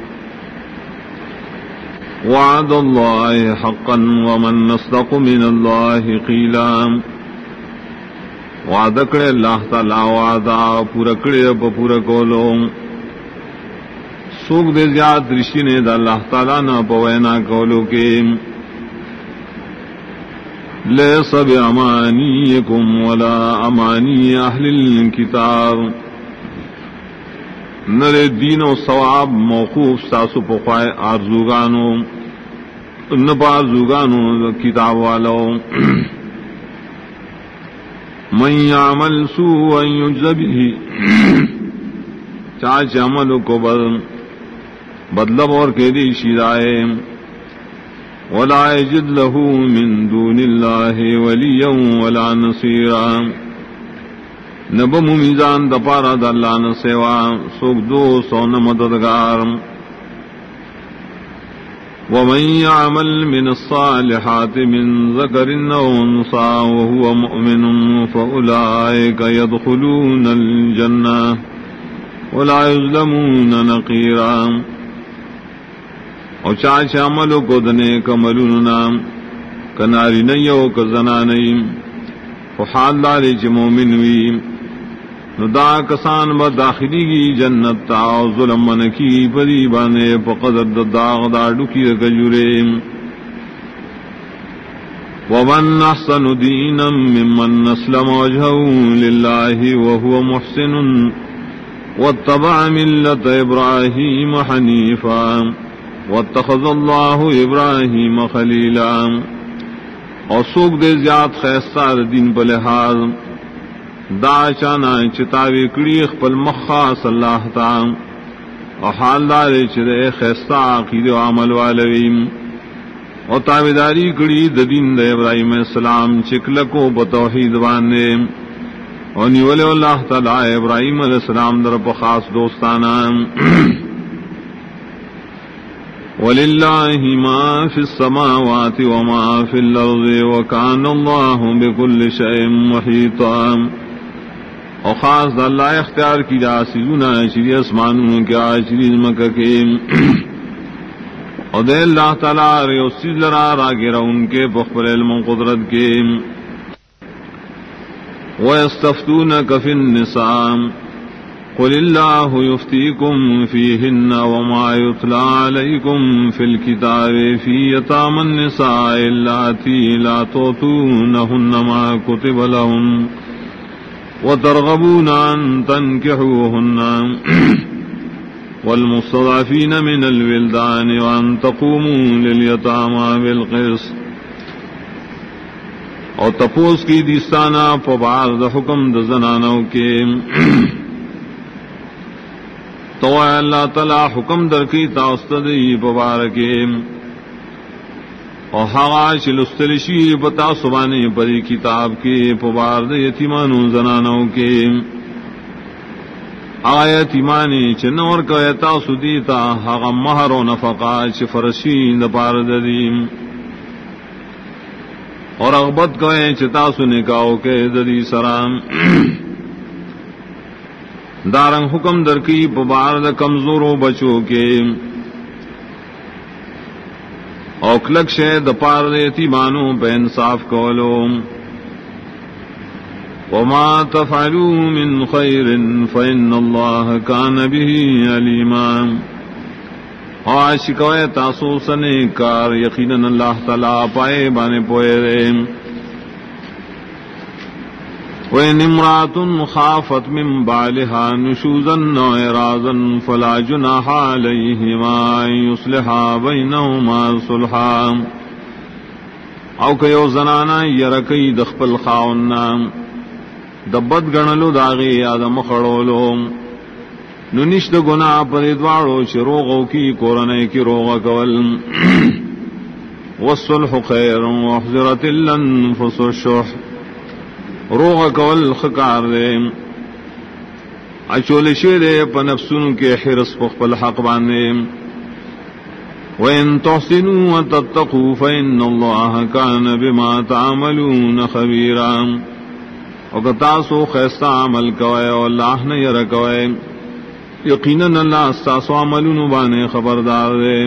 وعد اللہ حقا ومن نصدق من اللہ قیلا وعد کرے اللہ تعالی وعدہ پورا کرے پورا کولو سوک دے زیاد رشی نے دا اللہ تعالی نا پوینا کولو کے لیس بامانیکم ولا امانی اہل الکتاب نرے دین و ثواب موقوف ساسو پخوائے آرزوگانو نپا آرزوگانو کتاب والو من یعمل سوءا یجز به چاچ عمل کو بدلب اور کے دی شیرائے ولا یجد له من دون اللہ ولیا ولا نصیرا نبم میزان دپارا داللہ نسیوا سوک دو سون مددگار ومن يعمل من الصالحات من ذکر او انثى وهو مؤمن فاولئک يدخلون الجنہ ولا يظلمون نقیرا او چاچ عملو کو دنے کملون نام کناری نیو کزنانی فحال داری چی مومن وی ندا کسان با داخلی گی جنت تا ظلم منکی پری بانے پقدر داغ داڑو کی کجورے ومن احسن دینا ممن اسلم وجهه للہ وهو محسن واتبع ملت ابراہیم حنیفا واتخذ اللہ ابراہیم خلیلا اور سوک دے زیاد خیستار دین پہ لحاظ دا چانا چتاوی کڑی اخپل مخاص اللہ تعالی اور حال دارے چدے خیستا عقید و عمل والویم اور تابداری کڑی دین دے ابراہیم السلام چکلکو بتوحید باندے اور نیولے اللہ تعالی ابراہیم علیہ السلام در پخاص دوستانا وَلِلَّهِ مَا فِي السَّمَاوَاتِ وَمَا فِي الْأَرْضِ وَكَانَ اللَّهُ بِكُلِّ شَيْءٍ مُحِيطًا اور خاص اللہ اختیار کی جا سیزونا شری اسمانوں کیا شری مکہ کے اور دے اللہ تعالیٰ ریو سیز لرا راگیرہ ان کے بخبر علم و قدرت کے وَيَسْتَفْتُونَكَ فِي النِّسَاءِ قل اللہ یفتیکم فیہن وما یتلی علیکم فی الکتاب فی یتامی النساء اللاتی لا تؤتونہن ما کتب لہن وترغبون ان تنکحوہن والمستضعفین من الولدان وان تقوموا للیتامی بالقسط اور تپوس کی دیستانہ پبار دا حکم دا زنانوں کے تو اللہ تعالی حکم در کی تاستدی پبارکے اور حواش لستلشی بتا سبانے پری کتاب کے پبارد یتیمانوں زنانوں کے آیت ایمانی چنور کا یتاسو دیتا حقا مہر و نفقا چفرشین دپارد دیم اور اغبت کوئے چتاسو نکاو کے ددی سرام دارنگ حکم در کی پبارد کمزوروں بچوں کے اوکلک شید پار یتیمانوں پہ انصاف کولو وما تفعلوا من خیر فإن اللہ کان به علیما عاشقوئے تاسو سنے کار یقیناً اللہ تعالی پائے بانے پوئے رے وَإِنِ امْرَأَةٌ خَافَتْ مِنْ بَعْلِهَا نُشُوزًا أَوْ إِعْرَاضًا فَلَا جُنَاحَ عَلَيْهِمَا أَنْ يُصْلِحَا بَيْنَهُمَا صُلْحًا. او کہ یو زنانا یرکی دخپل خاوننا دبت گنلو داغی آدم خڑولو نو نشت گناہ پر ادوارو چی روغو کی کورنے کی روغا کول. والصلح خیر واحذرت الانفس الشح. روغا کول خکار دے اچول شوی دے پا نفسونو کے حرس پخپل حق باندے. وَإِن تُحْسِنُوا وَتَتَّقُوا فَإِنَّ اللَّهَ كَانَ بِمَا تَعْمَلُونَ خَبِيرًا. اور تاسو خیستہ عمل کوئے اور اللہ نے یر کوئے یقیناً اللہ تاسو عملون بانے خبردار دے.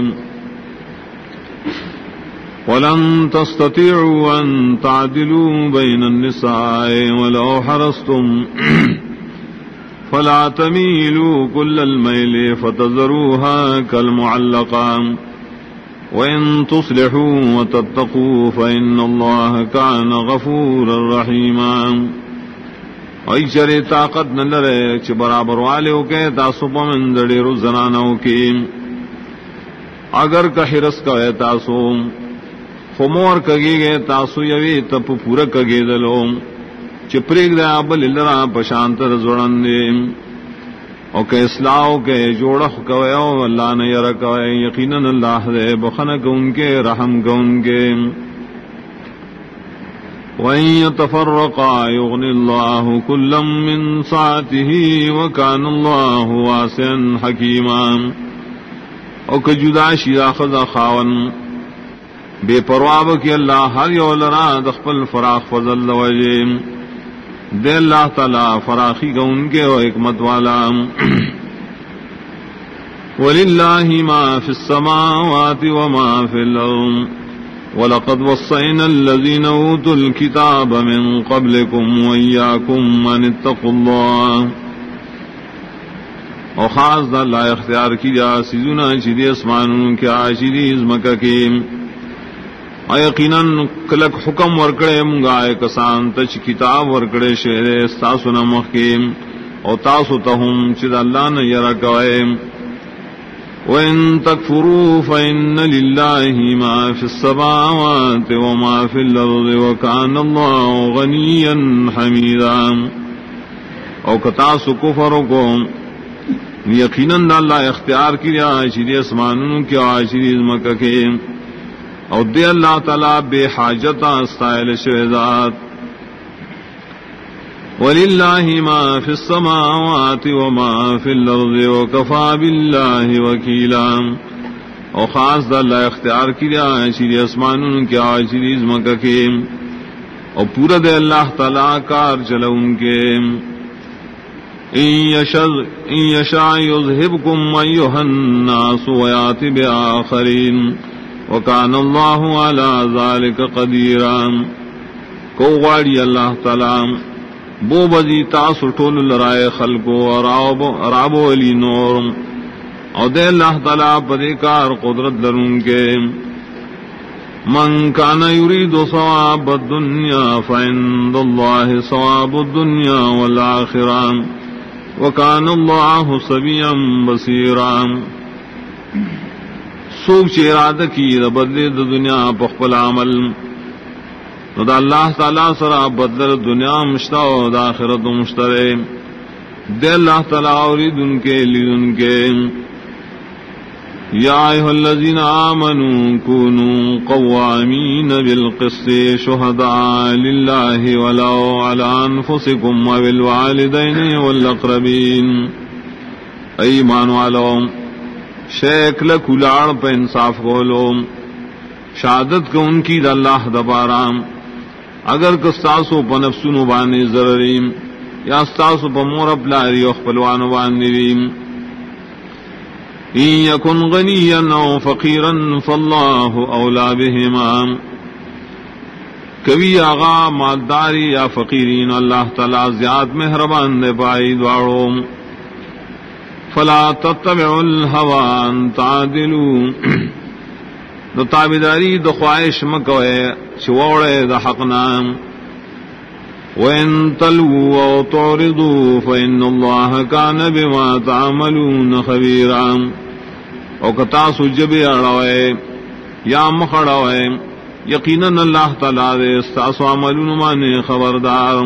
وَلَن تَسْتَطِيعُوا أَن تَعْدِلُوا بَيْنَ النِّسَاءِ وَلَوْ حَرَصْتُمْ فَلَا تَمِيلُوا كُلَّ الْمَيْلِ فَتَذَرُوهَا كَالْمُعَلَّقَةِ. وَإِن تُصْلِحُوا وَتَتَّقُوا فَإِنَّ اللَّهَ كَانَ غَفُورًا رَحِيمًا. اور چرے طاقت نہ لرے چ برابر والے ہو کے تاسو پمن دڑے رو زنانوں کی اگر کہ حرس کا تاسو خمور کگی گئے تاسو یوی تپ پورا کگی دلو چپریک دے ابل لرا پشانتر زڑن دے او کہ اصلاح کے جوڑخ کوئے او اللہ نے یر کوئے یقیناً اللہ دے بخنک ان کے رحم کو ان کے. وَإِن يَتَفَرَّقَا يُغْنِ اللَّهُ كُلًّا مِّن سَعَتِهِ وَكَانَ اللَّهُ وَاسِعًا حَكِيمًا. او کہ جدا شیرا خدا خاون بے پرواب کی اللہ ہر یو لرا دخپل فراخ فضل وجیم دے اللہ تعالی فراخی کا ان کے حکمت والا. وَلِلَّهِ مَا فِي السَّمَاوَاتِ وَمَا فِي الْأَرْضِ وَلَقَدْ وَصَّيْنَا الَّذِينَ أُوتُوا الْكِتَابَ مِنْ قَبْلِكُمْ وَإِيَّاكُمْ أَنِ اتَّقُوا اللَّهَ. اور خاص دا اللہ اختیار کی جا سیزونا چیدی اسمانوں کیا چیدی ازمکہ کی یقیناً کلک حکم ورکڑے منگائے کسان تچ کتاب ورکڑے شہر استاسو نمخیم او تاسو تہم چید اللہ نے یرا کوئے. وَإِن تَكْفُرُوا فَإِنَّ لِلَّهِ مَا فِي السَّمَاوَاتِ وَمَا فِي الْأَرْضِ وَكَانَ اللَّهُ غَنِيًّا حَمِيدًا. او کتاسو کفروں کو یقیناً اللہ اختیار کیا چیدی اسمانوں کی آشری ازمکہ کے اور دے اللہ تعالیٰ بے حاجت استائل شہزاد. وَلِلَّهِ مَا فِي السَّمَاوَاتِ وَمَا فِي الْأَرْضِ وَكَفَى بِاللَّهِ وَكِيلًا. اور خاص دا اللہ اختیار کیا چیزی اسمانوں کی عاجز مکہ کے اور پورا دے اللہ تعالیٰ کار چلو ان کے. إِن يَشَاءْ يُذْهِبْكُمْ أَيُّهَا النَّاسُ وَيَأْتِ بِآخَرِينَ وَكَانَ اللَّهُ عَلَى ذَلِكَ قَدِيرًا. کو غاڑی اللہ تعالیٰ بو بزی تاسو ٹول لرائے خلقو راب علی نور او دے اللہ تعالیٰ پدیکار قدرت درون کے. من کان یرید ثواب الدنیا فعند اللہ ثواب الدنیا والآخرہ وکان اللہ سمیعا بصیرا. سوک چی ارادہ کی بدلے دنیا پخپل عمل نو دا اللہ تعالیٰ سرا بدل دنیا مشتا و دا آخرت مشترے دے اللہ تعالیٰ اورید ان کے لید ان کے. یا ایہا الذین آمنوا کونوا قوامین بالقسط شہداء للہ ولو علی انفسکم وبالوالدین والاقربین. ایمان والو شیک لکھلاڑ پہ انصاف کولو شہادت کو ان کی دا اللہ دبارام اگر کستاسو پا نفسونو بانی ضرریم یا استاسو پا مورب لاری اخپلوانو باندریم. ان یکن غنیا او فقیرا فاللہ اولا بہما. کبھی آغا مالداری یا فقیرین اللہ تعالی زیاد مہربان دے پائی دوارو. فلا تتبعوا الہوى ان تعدلوا دو تابداری دو خواہش مکوئے چوڑے دا حق نام. وَإِن تَلْوُوا أَوْ تُعْرِضُوا فَإِنَّ اللَّهَ كَانَ بِمَا تَعْمَلُونَ خَبِيرًا. او کتا سجب اڑوئے یا مخڑوئے یقیناً اللہ تعالیٰ دے استاسو عملون مانے خبردار.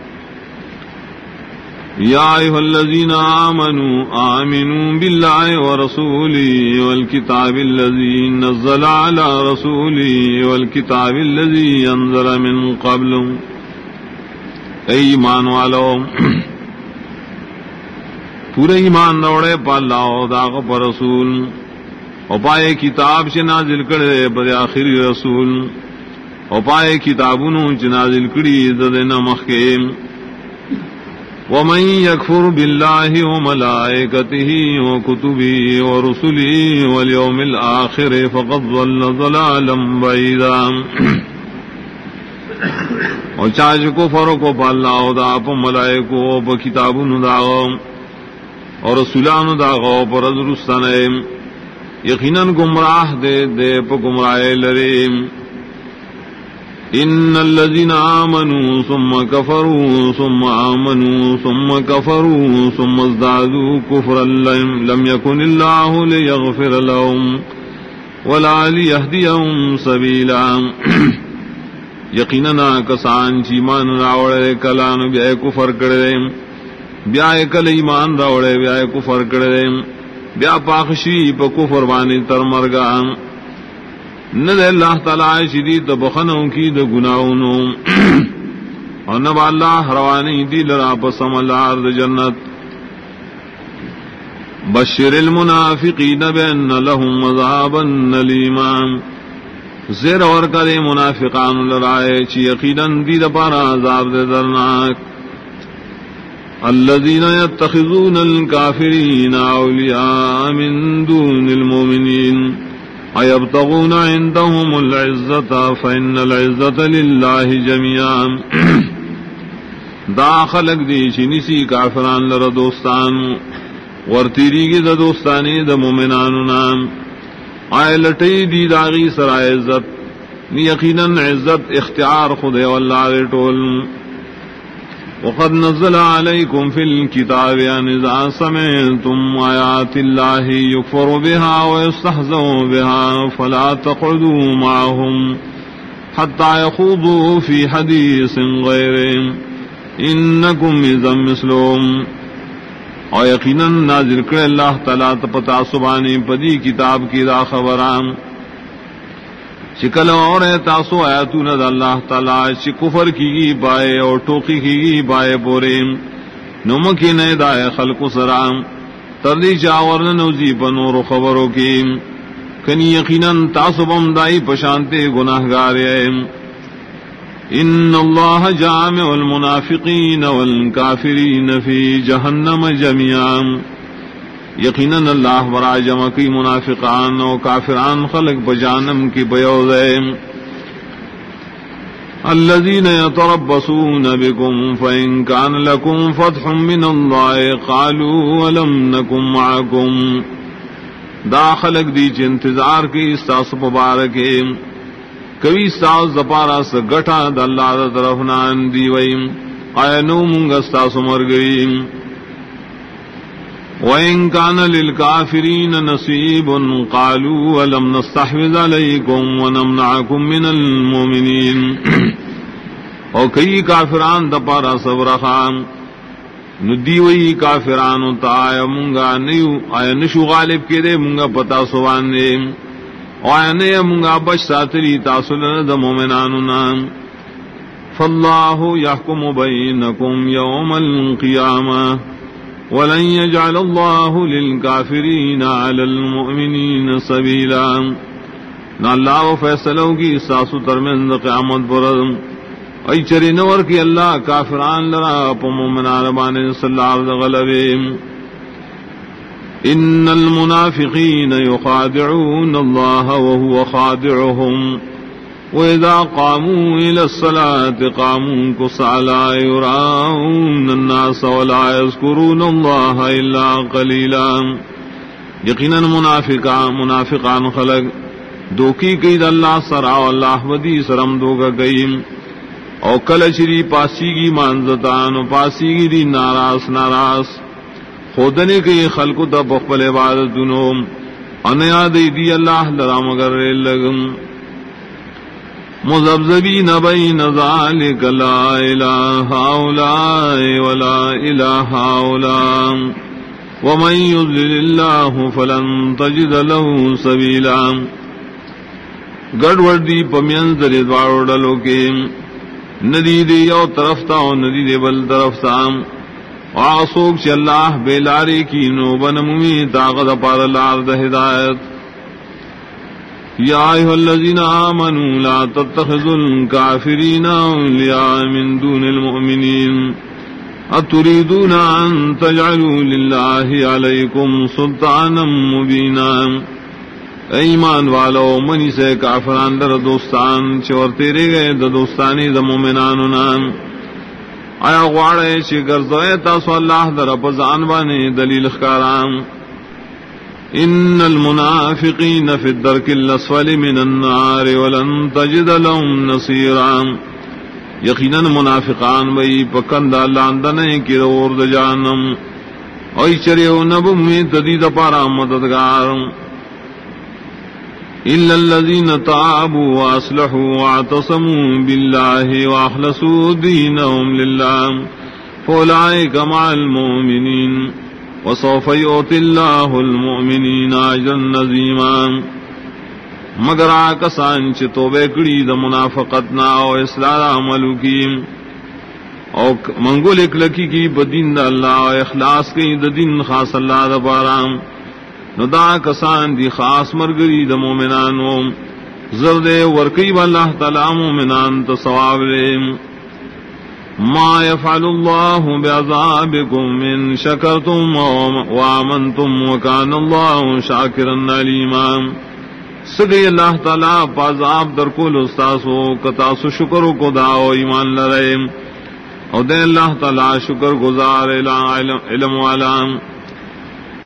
یا ایھا الذین آمنوا آمنوا باللہ ورسولہ والکتاب الذی نزل علی رسولہ والکتاب الذی انزل من قبل. اے ایمان والو پورے ایمان روڑے پا اللہ و داغ پر رسول او پائے کتاب چھ نازل کرے پر آخری رسول او پائے کتابونو چھ نازل کری ددن مخیم. ومن یکفر باللہ وملائکتہ وکتبہ ورسلہ والیوم الآخر فقد ضل ضلالا بعیدا. اور چاچ کو فرق پا اللہ و دا پا ملائکو پا کتابونو داغو اور رسولانو داغو پر ازرستانے یقیناً گمراہ دے پا گمراہ لریم. ان الذین آمنوا ثم کفروا ثم آمنوا ثم کفروا ثم ازدادوا کفرا لم یکن اللہ لیغفر لهم ولا لیہدیهم سبیلا. یقیناً کسان چیمان راوڑے کلان بے کفر کردے بیا کل ایمان راوڑے بیا کفر کردے بیا پاخشی پا کفر بانی تر مرگا ند اللہ تعالی شدید بخنوں کی دا گناہونو اور نبا اللہ روانی دی لرا پسم اللہ دا جنت. بشر المنافقین بین لهم عذابا علیما. زیر اور کرے منافقان لرائے چی یقیناً دی دا پارا عذاب دے درناک. الذين يتخذون الكافرين أولياء من دون المؤمنين أيبتغون عندهم العزة فإن العزة لله جميعا. دا خلق دی چنیسی کافران لر دوستان ورتیری کی دا دوستانی دا مومنانو نام آئے لٹی دی داغی سرائے عزت یقیناً عزت اختیار خود واللہ ٹول. وقد نزل عليكم في الكتاب أن إذا سمعتم آيات الله يكفر بها ويستهزأ بها فلا تقعدوا معهم حتى يخوضوا في حديث غيره إنكم إذا مثلهم. اور یقیناً نازل کرے اللہ تعالیٰ تپتا سبانی پدی کتاب کی دا خبران شکل اور تاسو آیاتون دا اللہ تعالیٰ چی کفر کی گی بائے اور ٹوکی کی گی بائے پورے نمکی نئے دائے خلق سرام تردی چاورن نوزی پنور خبروں کی کنی یقیناً تاسو بم دائی پشانتے گناہگارے. ان اللہ جامع المنافقین والکافرین فی جہنم جميعا. یقیناً اللہ برا جمع کی منافقان و کافران خلق بجانم کی بیوزے. الذین یتربصون بکم فإن کان لکم فتح من اللہ قالوا ولم نکم معکم. دا خلق دی چ انتظار کی استاس مبارکے کبھی استاس زپارا سے گٹا دا اللہ دا طرفنان دیوئیم آیا نو منگ استاس مرگریم. وَإِن كَانَ لِلْكَافِرِينَ نَصِيبٌ قَالُوا وَلَمْ نَسْتَحْوِذْ عَلَيْكُمْ وَنَمْنَعَكُمْ مِنَ الْمُؤْمِنِينَ. اور کئی کافران دپارا صبر خام ندی وئی کافران تا آیا منگا نیو آیا نشو غالب کے دے منگا پتا سوان دے آیا نیا منگا بچ ساتری تاسلن دا مومناننا. فاللہ یحکم بینکم یوم القیامہ وَلَن يَجْعَلَ اللَّهُ لِلْكَافِرِينَ عَلَى الْمُؤْمِنِينَ سَبِيلًا. نہ اللہ و فیصلوں کی ساسو ترمند قیامت برم ای چری نور کی اللہ کافران لرا پا مومنان بانے صلی اللہ علیہ غلبیم. ان المنافقین یخادعون اللہ وهو خادعهم وَإِذَا قَامُوا إِلَى الصَّلَاةِ قَامُوا كُسَالَىٰ يُرَاءُونَ النَّاسَ وَلَا يَذْكُرُونَ اللَّهَ إِلَّا قَلِيلًا. یقیناً منافقان خلق دوکی قید اللہ سرا اللہ ودی سرم دوگا گئیم او کلچری پاسیگی مانزتان و پاسیگی دی ناراس ناراس خودنے کے خلق تا بخبل عبادتنو انیا دی اللہ لرا مگر لگم مذبذبین بین ذالک لا الہ اولاء ولا الہ اولاء ومن یضلل اللہ فلن تجد له سبیلا گڑوڑ دی پمینز دری دوارو ڈلو کے ندی دی یو طرف تا و ندی دی بل طرف تا وعصوب چی اللہ بیلاری کی نو بنمومی طاقت پار لار دا ہدایت یا ایہا الذین آمنوا لا تتخذوا الکافرین اولیاء من دون المؤمنین اتریدون ان تجعلوا للہ علیکم سلطانا مبینا ایمان والو منی سے کافران در دوستان چور تیرے گئے دا دوستانی دا مومنانونا آیا غواڑے چی گرزوئے تاسو اللہ در اپزان بانے دلیل خکارام ان المنافقین فی الدرک الاسفل من النار ولن تجد لهم نصیرام یقینا منافقان وی پکند لاندنے کی رور دا جانم اوی چریو نبم میں تدید پارا مددگار إلا الذين تابوا وأصلحوا واعتصموا بالله وأخلصوا دينهم لله فأولئك مع المؤمنين وسوف يؤتي الله المؤمنين أجرا عظيما مگر آکسان چھ توبہ کڑی دا منافقتنا و اصلاح عملو کی او منگول اکلکی کی بدین دا اللہ و اخلاص کی دا دین خاص اللہ دا بارام ندا کسان دی خاص مرگری دا مومنانو زرد ورقیب اللہ تعالی مومنان تا ثواب لے ما یفعل اللہ بعذابکم من شکرتم وآمنتم وکان اللہ شاکرا علیما سگئی اللہ تعالی پازاب در کول استاسو کتاسو شکرو کو داو ایمان لرے او دے اللہ تعالی شکر گزار علم والام